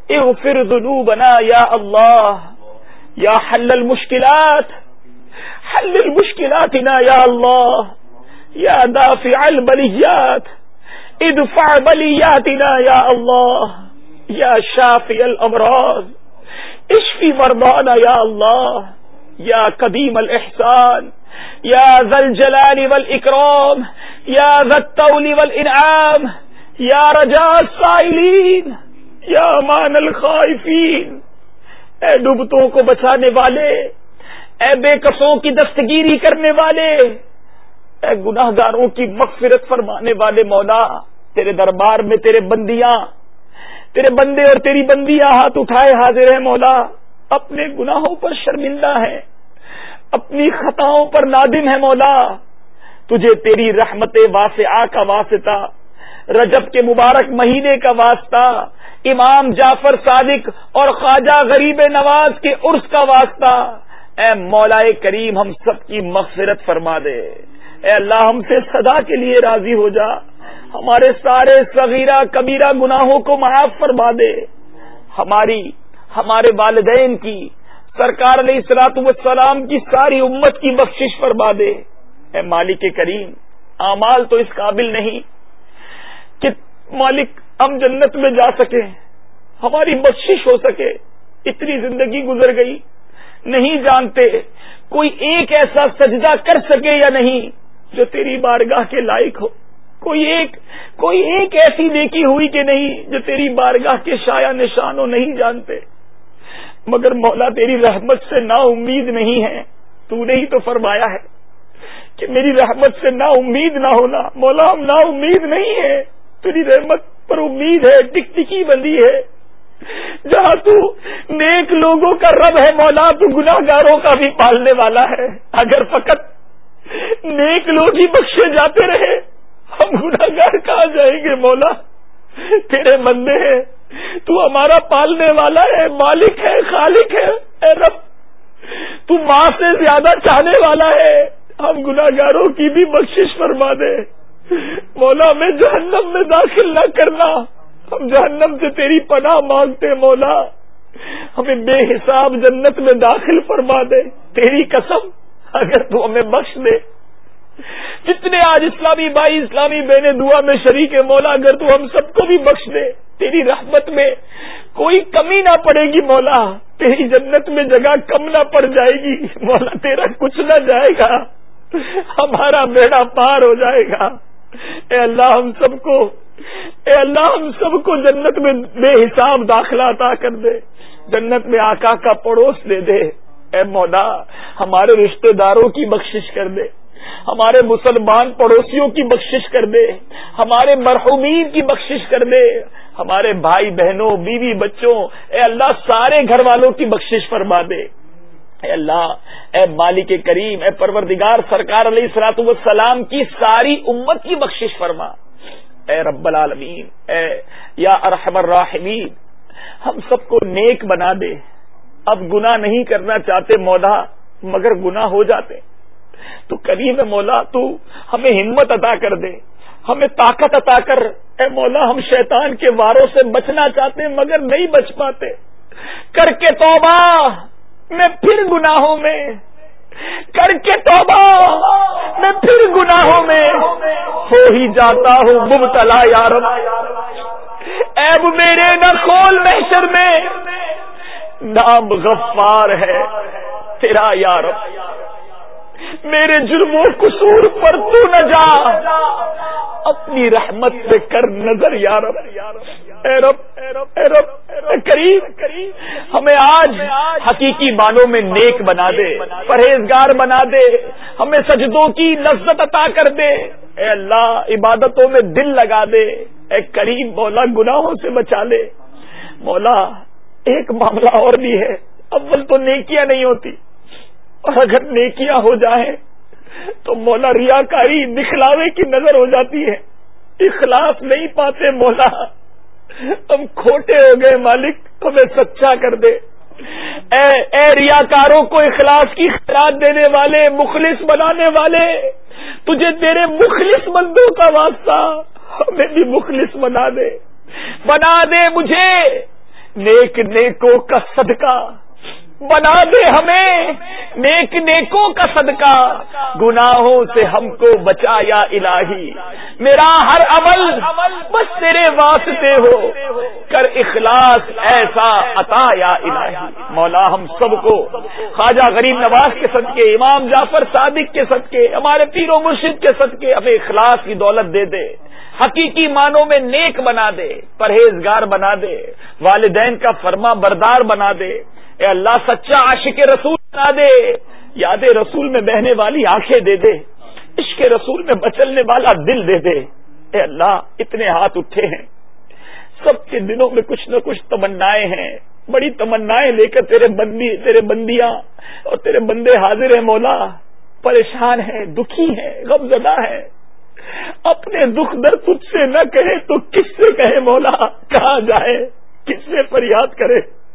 اغفر ذنوبنا یا اللہ، یا حل المشکلات، حل المشکلاتنا یا اللہ، یا دافع البلیات، ادفع بلیاتنا یا اللہ، یا شافی الامراض، اشفی مرضانا یا اللہ، یا قدیم الاحسان، یا ذا الجلال والاکرام، یا ذا الطول والانعام، یا رجاء السائلین، یا امان الخائفین۔ اے ڈوبتوں کو بچانے والے، اے بے کسوں کی دستگیری کرنے والے، اے گناہ گاروں کی مغفرت فرمانے والے مولا، تیرے دربار میں تیرے بندیاں، تیرے بندے اور تیری بندیاں ہاتھ اٹھائے حاضر ہیں مولا، اپنے گناہوں پر شرمندہ ہیں، اپنی خطاؤں پر نادم ہے مولا۔ تجھے تیری رحمت واسعہ کا واسطہ، رجب کے مبارک مہینے کا واسطہ، امام جعفر صادق اور خواجہ غریب نواز کے عرس کا واسطہ، اے مولا کریم ہم سب کی مغفرت فرما دے۔ اے اللہ ہم سے سدا کے لیے راضی ہو جا، ہمارے سارے صغیرہ کبیرہ گناہوں کو معاف فرما دے، ہماری، ہمارے والدین کی، سرکار علیہ الصلوۃ والسلام کی ساری امت کی بخشش فرما دے۔ اے مالک کریم، اعمال تو اس قابل نہیں کہ مالک ہم جنت میں جا سکیں، ہماری بخشش ہو سکے، اتنی زندگی گزر گئی، نہیں جانتے کوئی ایک ایسا سجدہ کر سکے یا نہیں جو تیری بارگاہ کے لائق ہو، کوئی ایک کوئی ایک ایسی نیکی ہوئی کہ نہیں جو تیری بارگاہ کے شایہ نشان ہو، نہیں جانتے، مگر مولا تیری رحمت سے نا امید نہیں ہے۔ تو نے ہی تو فرمایا ہے کہ میری رحمت سے نا امید نہ ہونا، مولا ہم نا امید نہیں ہے، تیری رحمت پر امید ہے، ٹک ٹکی بندی ہے۔ جہاں تو نیک لوگوں کا رب ہے مولا، تو گناہ گاروں کا بھی پالنے والا ہے۔ اگر فقط نیک لوگ ہی بخشے جاتے رہے، ہم گناہ گار کہاں جائیں گے مولا؟ تیرے بندے ہیں، تو ہمارا پالنے والا ہے، مالک ہے، خالق ہے۔ اے رب تو ماں سے زیادہ چاہنے والا ہے، ہم گناہ گاروں کی بھی بخشش فرما دے مولا، ہمیں جہنم میں داخل نہ کرنا، ہم جہنم سے تیری پناہ مانگتے مولا، ہمیں بے حساب جنت میں داخل فرما دے۔ تیری قسم اگر تو ہمیں بخش دے، جتنے آج اسلامی بھائی اسلامی بہنیں دعا میں شریک ہے مولا، اگر تو ہم سب کو بھی بخش دے، تیری رحمت میں کوئی کمی نہ پڑے گی مولا، تیری جنت میں جگہ کم نہ پڑ جائے گی مولا، تیرا کچھ نہ جائے گا، ہمارا بیڑا پار ہو جائے گا۔ اے اللہ ہم سب کو اے اللہ ہم سب کو جنت میں بے حساب داخلہ عطا کر دے، جنت میں آقا کا پڑوس دے دے۔ اے مولا ہمارے رشتہ داروں کی بخشش کر دے، ہمارے مسلمان پڑوسیوں کی بخشش کر دے، ہمارے مرحومین کی بخشش کر دے، ہمارے بھائی بہنوں بیوی بچوں، اے اللہ سارے گھر والوں کی بخشش فرما دے۔ اے اللہ، اے مالک کریم، اے پروردگار، سرکار علیہ الصلوۃ والسلام کی ساری امت کی بخشش فرما۔ اے رب العالمین، اے یا ارحم الراحمین، ہم سب کو نیک بنا دے۔ اب گناہ نہیں کرنا چاہتے مولا، مگر گناہ ہو جاتے، تو کریم ہے مولا، تو ہمیں ہمت عطا کر دے، ہمیں طاقت عطا کر۔ اے مولا ہم شیطان کے واروں سے بچنا چاہتے مگر نہیں بچ پاتے، کر کے توبہ میں پھر گناہوں میں، کر کے توبہ میں پھر گناہوں میں ہو ہی جاتا ہوں مبتلا یا رب، عیب میرے نہ کھول محشر میں، نام غفار ہے تیرا یا رب، میرے جرم و قصور پر تو نہ جا، اپنی رحمت سے کر نظر یا رب۔ اے رب اے رب اے کریم، ہمیں آج حقیقی معنوں میں نیک بنا دے، پرہیزگار بنا دے، ہمیں سجدوں کی لذت عطا کر دے۔ اے اللہ عبادتوں میں دل لگا دے۔ اے کریم مولا گناہوں سے بچا لے۔ مولا ایک معاملہ اور بھی ہے، اول تو نیکیاں نہیں ہوتی، اور اگر نیکیاں ہو جائیں تو مولا ریاکاری دکھلاوے کی نظر ہو جاتی ہے، اخلاص نہیں پاتے مولا، ہم کھوٹے ہو گئے مالک، ہمیں سچا کر دے۔ اے اے ریاکاروں کو اخلاص کی خیرات دینے والے، مخلص بنانے والے، تجھے تیرے مخلص بندوں کا واسطہ ہمیں بھی مخلص بنا دے، بنا دے مجھے نیک نیکوں کا صدقہ بنا دے ہمیں، نیک نیکوں کا صدقہ گناہوں سے ہم کو بچا یا الہی، میرا ہر عمل بس تیرے واسطے ہو، کر اخلاص ایسا عطا یا الہی۔ مولا ہم سب کو خواجہ غریب نواز کے صدقے، امام جعفر صادق کے صدقے، ہمارے پیر و مرشد کے صدقے ہمیں اخلاص کی دولت دے دے، حقیقی معنوں میں نیک بنا دے، پرہیزگار بنا دے، والدین کا فرما بردار بنا دے، اے اللہ سچا عاشق رسول بنا دے، یاد رسول میں بہنے والی آنکھیں دے دے، عشق رسول میں بچلنے والا دل دے دے۔ اے اللہ اتنے ہاتھ اٹھے ہیں، سب کے دلوں میں کچھ نہ کچھ تمنائیں ہیں، بڑی تمنائیں لے کر تیرے بندی تیرے بندیاں اور تیرے بندے حاضر ہیں مولا، پریشان ہیں، دکھی ہیں، غم زدہ ہیں، اپنے دکھ درد تجھ سے نہ کہے تو کس سے کہے مولا، کہاں جائے، کس سے فریاد کرے؟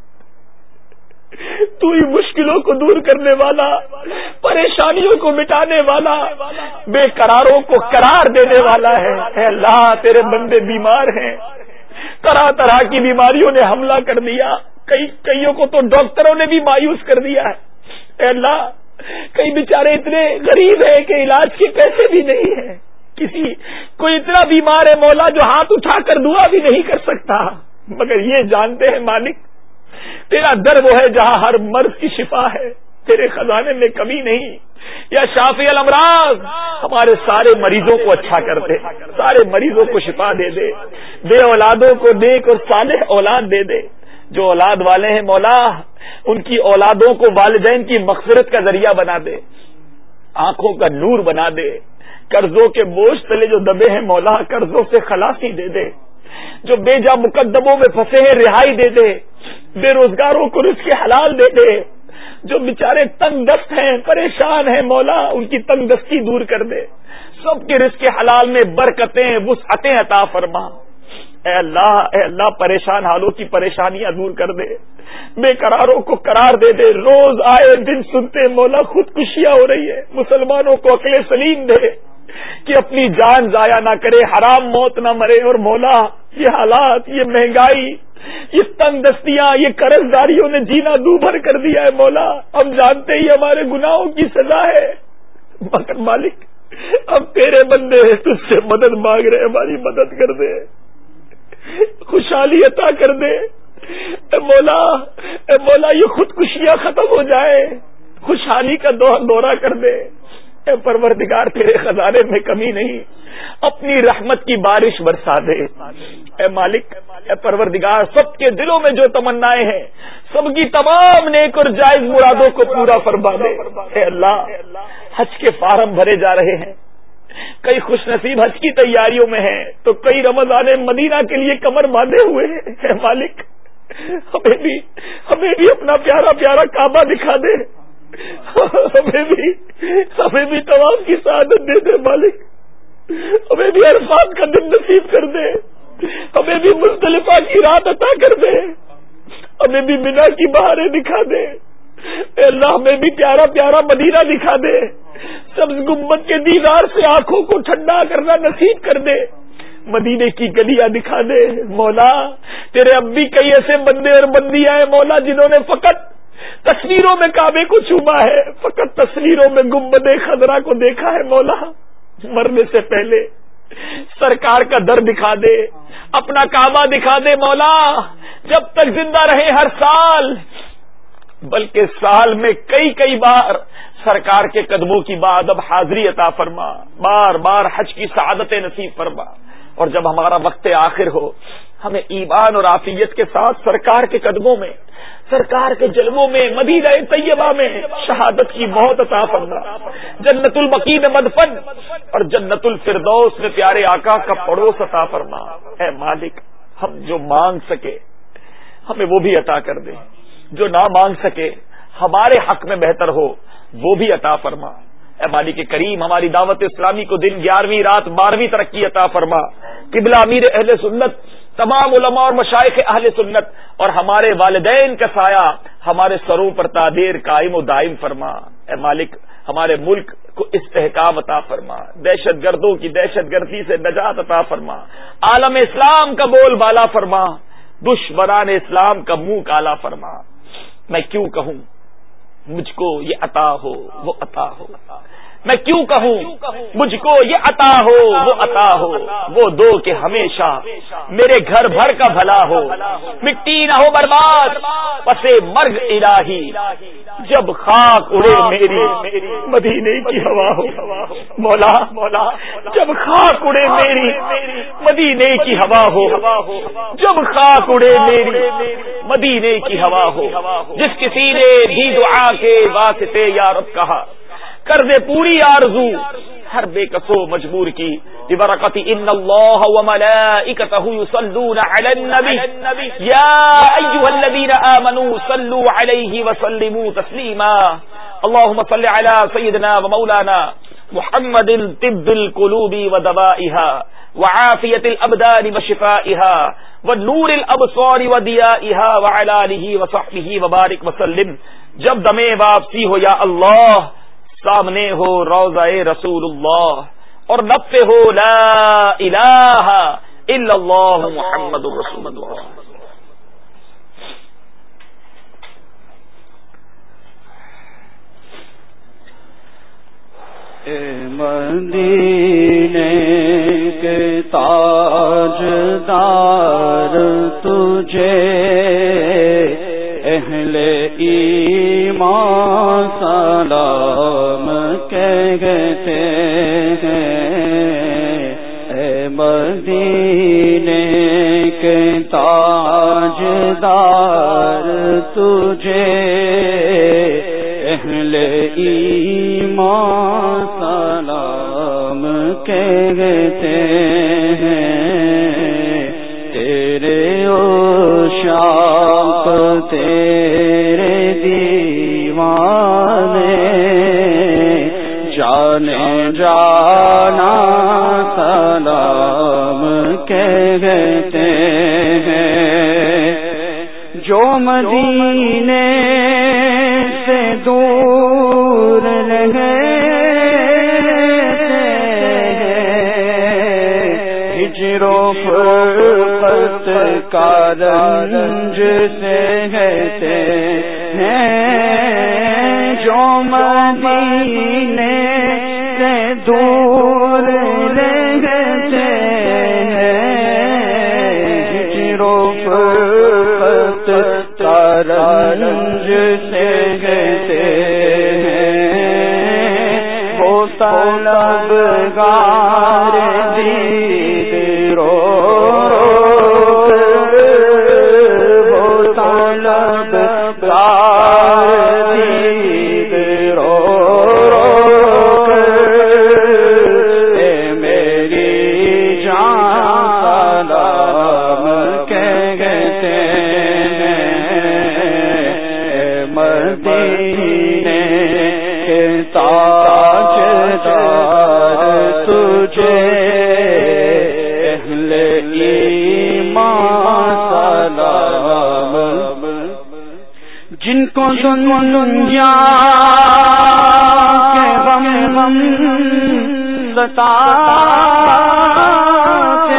تو ہی مشکلوں کو دور کرنے والا، پریشانیوں کو مٹانے والا، بے قراروں کو قرار دینے والا ہے۔ اے اللہ تیرے بندے بیمار ہیں، طرح طرح کی بیماریوں نے حملہ کر دیا، کئی کئیوں کو تو ڈاکٹروں نے بھی مایوس کر دیا ہے۔ اے اللہ کئی بیچارے اتنے غریب ہیں کہ علاج کے پیسے بھی نہیں ہیں، کسی کوئی اتنا بیمار ہے مولا جو ہاتھ اٹھا کر دعا بھی نہیں کر سکتا، مگر یہ جانتے ہیں مالک تیرا در وہ ہے جہاں ہر مرض کی شفا ہے، تیرے خزانے میں کمی نہیں۔ یا شافی الامراض ہمارے سارے مریضوں کو اچھا کر دے، سارے مریضوں کو شفا دے دے، بے اولادوں کو نیک اور صالح اولاد دے دے، جو اولاد والے ہیں مولا ان کی اولادوں کو والدین کی مغفرت کا ذریعہ بنا دے، آنکھوں کا نور بنا دے، قرضوں کے بوجھ تلے جو دبے ہیں مولا قرضوں سے خلاصی دے دے، جو بے جا مقدموں میں پھنسے ہیں رہائی دے دے، بے روزگاروں کو رزق حلال دے دے، جو بیچارے تنگ دست ہیں پریشان ہیں مولا ان کی تنگ دستی دور کر دے، سب کے رزق حلال میں برکتیں وسعتیں عطا فرما۔ اے اللہ اے اللہ پریشان حالوں کی پریشانیاں دور کر دے، بے قراروں کو قرار دے دے، روز آئے دن سنتے مولا خودکشیاں ہو رہی ہے، مسلمانوں کو عقل سلیم دے کہ اپنی جان ضائع نہ کرے، حرام موت نہ مرے، اور مولا یہ حالات، یہ مہنگائی، یہ تنگ دستیاں، یہ قرض داریوں نے جینا دوبھر کر دیا ہے مولا، ہم جانتے ہی ہمارے گناہوں کی سزا ہے، مگر مالک اب تیرے بندے تجھ سے مدد مانگ رہے، ہماری مدد کر دے، خوشحالی عطا کر دے، اے مولا اے مولا یہ خودکشیاں ختم ہو جائے، خوشحالی کا دورہ کر دے، اے پروردگار تیرے خزانے میں کمی نہیں، اپنی رحمت کی بارش برسا دے، اے مالک اے پروردگار سب کے دلوں میں جو تمنائیں ہیں سب کی تمام نیک اور جائز مرادوں کو پورا فرما دے۔ اے اللہ حج کے فارم بھرے جا رہے ہیں، کئی خوش نصیب حج کی تیاریوں میں ہیں تو کئی رمضان مدینہ کے لیے کمر باندھے ہوئے ہیں، اے مالک ہمیں بھی ہمیں بھی اپنا پیارا پیارا کعبہ دکھا دے، ہمیں بھی ہمیں بھی طواف کی سعادت دے دے مالک، ہمیں بھی عرفات کا دن نصیب کر دے، ہمیں بھی مزدلفہ کی رات عطا کر دے، ہمیں بھی منا کی بہاریں دکھا دے، اے اللہ ہمیں بھی پیارا پیارا مدینہ دکھا دے، سبز گنبد کے دیدار سے آنکھوں کو ٹھنڈا کرنا نصیب کر دے، مدینے کی گلیاں دکھا دے مولا، تیرے اب بھی کئی ایسے بندے اور بندیاں ہیں مولا جنہوں نے فقط تصویروں میں کعبے کو چوما ہے، فقط تصویروں میں گنبد خضرا کو دیکھا ہے مولا، مرنے سے پہلے سرکار کا در دکھا دے، اپنا کعبہ دکھا دے مولا، جب تک زندہ رہے ہر سال بلکہ سال میں کئی کئی بار سرکار کے قدموں کی بعد اب حاضری عطا فرما، بار بار حج کی سعادتیں نصیب فرما، اور جب ہمارا وقت آخر ہو ہمیں ایمان اور عافیت کے ساتھ سرکار کے قدموں میں، سرکار کے جلووں میں، مدینہ طیبہ میں شہادت کی موت عطا فرما، جنت البقیع میں مدفن اور جنت الفردوس میں پیارے آقا کا پڑوس عطا فرما۔ اے مالک ہم جو مانگ سکے ہمیں وہ بھی عطا کر دے، جو نہ مانگ سکے ہمارے حق میں بہتر ہو وہ بھی عطا فرما۔ اے مالک کریم ہماری دعوت اسلامی کو دن گیارہویں رات بارہویں ترقی عطا فرما، قبلہ امیر اہل سنت، تمام علماء اور مشائخ اہل سنت اور ہمارے والدین کا سایہ ہمارے سروں پر تادیر قائم و دائم فرما۔ اے مالک ہمارے ملک کو استحکام عطا فرما، دہشت گردوں کی دہشت گردی سے نجات عطا فرما، عالم اسلام کا بول بالا فرما، دشمنان اسلام کا منہ کالا فرما. میں کیوں کہوں مجھ کو یہ عطا ہو وہ عطا ہو, میں کیوں کہوں مجھ کو یہ عطا ہو وہ عطا ہو, وہ دو کہ ہمیشہ میرے گھر بھر کا بھلا ہو, مٹی نہ ہو برباد پسے مرگ الہی, جب خاک اڑے میری مدینے کی ہوا ہو. مولا مولا جب خاک اڑے میری مدینے کی ہوا ہو, جب خاک اڑے میری مدینے کی ہوا ہو. جس کسی نے بھی دعا کے واسطے یا رب کہا کر دے پوری آرزو ہر بے کسو مجبور کی. ببرکت ان اللہ وملائکتہ یصلون علی النبی یا ایھا الذین آمنوا صلوا علیہ وسلموا تسلیما. اللهم صل علی سیدنا ومولانا محمد طب القلوب ودوائها وعافیۃ الابدان وشفائها ونور الابصار وضیائها وعلی آلہ وصحبہ وبارک وسلم. جب دم واپسی ہو یا اللہ سامنے ہو روضہ رسول اللہ اور لب پہ ہو لا الہ الا اللہ محمد رسول اللہ. اے مدینے کے تاجدار تجھے اہل ایمان سلام کہتے ہیں. اے مدینے کے تاجدار تجھے اہل ایمان سلام کہتے ہیں. تیرے عشاق تیرے دیوانے جانے جانا سلام کہتے ہیں. جو مدینے سے دور رہے ہجر و فرقت کا رنج سے کہتے ہیں. جو مدینے سے دور رہتے ہیں ہجر و فرقت کا رنج سے کہتے ہیں. وہ طلبگار دید رو وہ طلبگار دید رو اے میری جان سلام کہتے ہیں. مدینے کے تاجدار تجھے اہل ایمان سلام. جن کو دنیا کے غم غم ستاتے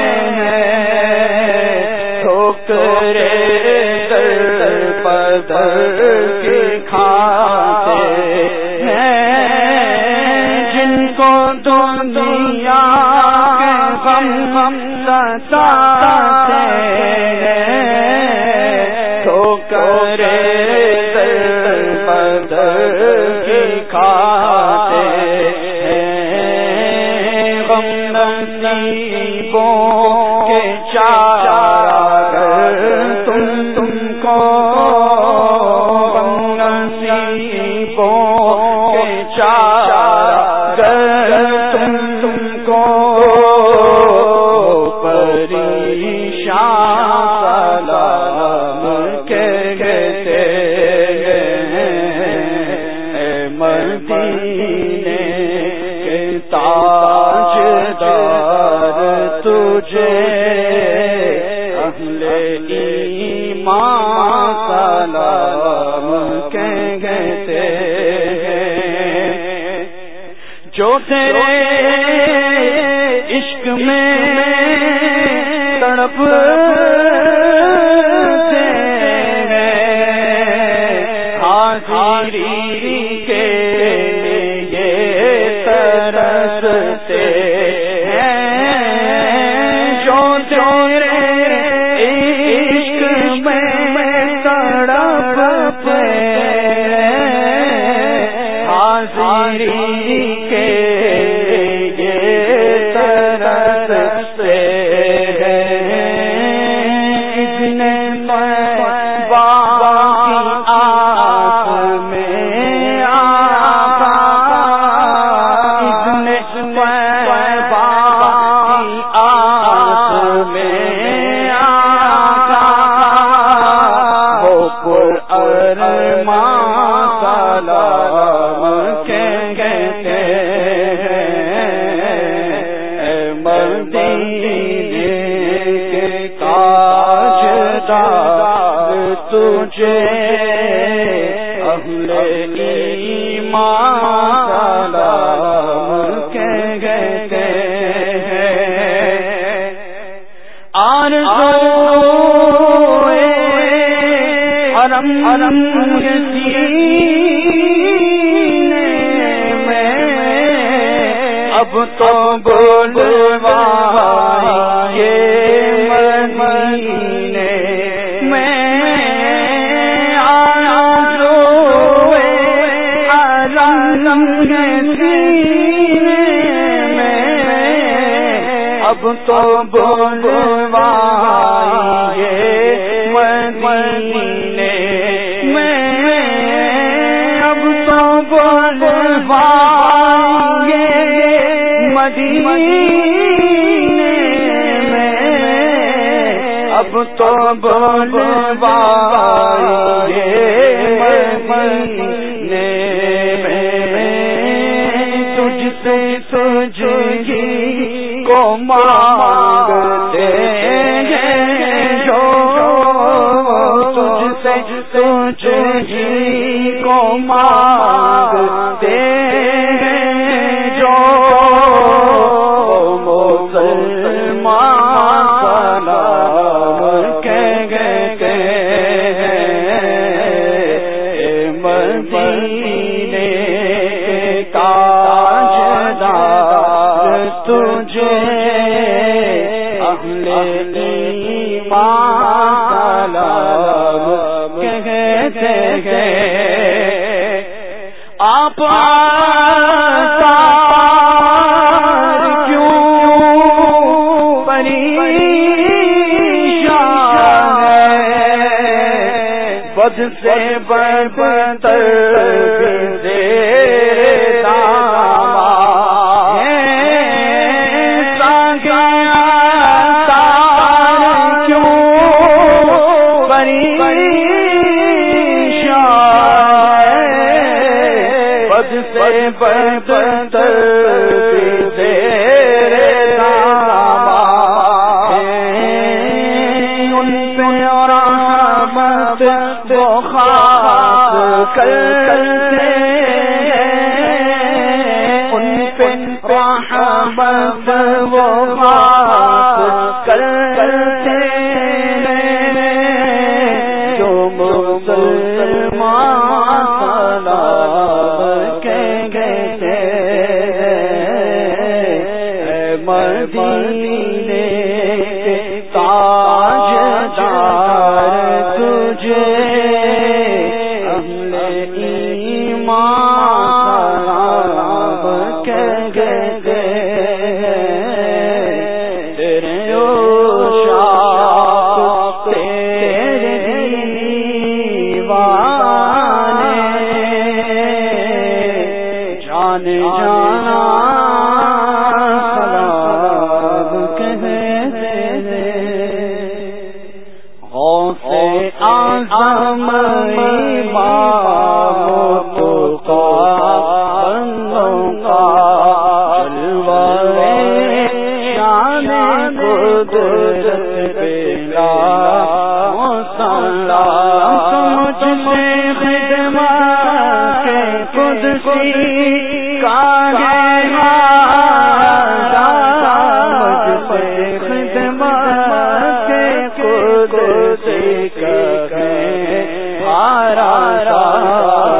ہیں ٹھوکرے در پدر کی کھاتے ہیں. جن کو دنیا کے غم غم ستاتے ہیں ٹھوکرے در پدر کی کھاتے ہیں. غم نصیبوں کے چاگر تم تم کو غم نصیبوں کے چاگر تم تم کو پریشان سلام کہتے ہیں. اے مدینے کے تاجدار تجھے اہل ایمان سلام کہتے ہیں. جو تیرے عشق میں تڑپ حاضری کے لیے ترستے ہیں جو تیرے عشق میں تڑپتے حاضری کے لیے ترستے تجھے اہل ایمان سلام کہتے ہیں آرزوئے حرم حرم سینے میں اب تو بلوائے مدینے میں اب تو بلوائے مدینے میں اب تو بلوائے مدینے میں اب تو بلوائے مدینے تجھ سے تجھ ہی کو مانگتے ہیں جو تجھ سے تجھ ہی کو مانگتے ہیں جو مسلمان سلام کہتے ہیں مدینے تجھے اہل ایمان سلام کہتے ہیں آپ آثار کیوں پریشان ہیں بد سے بدتر بدتر تیرے نام ان پہ رحمت وہ خاص کرتے ان پہ رحمت وہ خاص کرتے جو مسلمان مدینے کے تاجدار تجھے اہل ایمان سلام کہتے ہیں تیرے عشاق تیرے دیوانے جانے جانا آزم امام تقی بندوں کا جلوہ شان قدرت بلا مصلا سمجھ سے خدمت کے قدسی کا ہے سمجھ سے خدمت کے قدسی کا ہے ہارا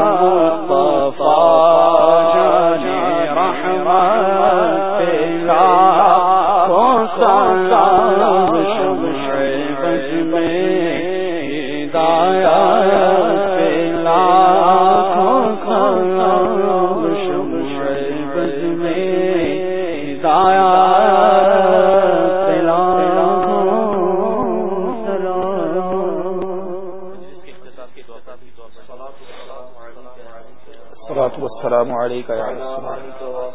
والسلام عليك يا رسول الله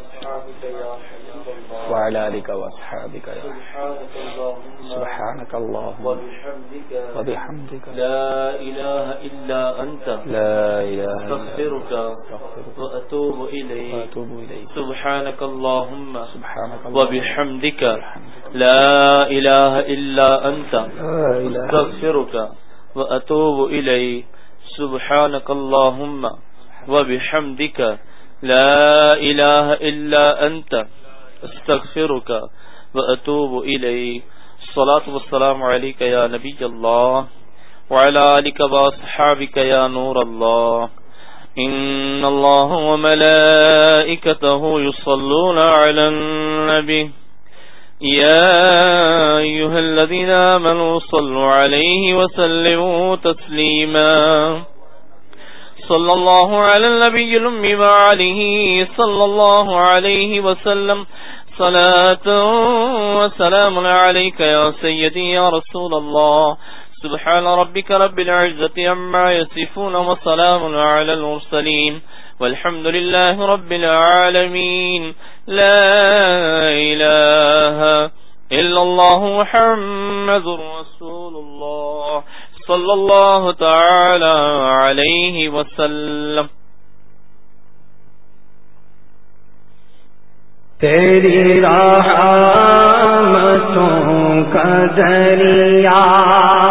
وعلى آلك وأصحابك يا سبحانك اللهم وبحمدك لا إله إلا أنت لا إله إلا أستغفرك وأتوب إليك سبحانك اللهم وبحمدك لا إله إلا أنت أستغفرك وأتوب إليك سبحانك اللهم وبحمدك لا إله إلا أنت استغفرك وأتوب إليك الصلاة والسلام عليك يا نبي الله وعلى آلك وأصحابك يا نور الله إن الله وملائكته يصلون على النبي يا أيها الذين آمنوا صلوا عليه وسلموا تسليما صلى الله على النبي الأمي وعليه صلى الله عليه وسلم صلاة وسلام عليك يا سيدي يا رسول الله سبحان ربك رب العزة عما يصفون وسلام على المرسلين والحمد لله رب العالمين لا إله إلا الله محمد رسول الله صلی اللہ تعالی علیہ وسلم. تیری رحمتوں کا دریا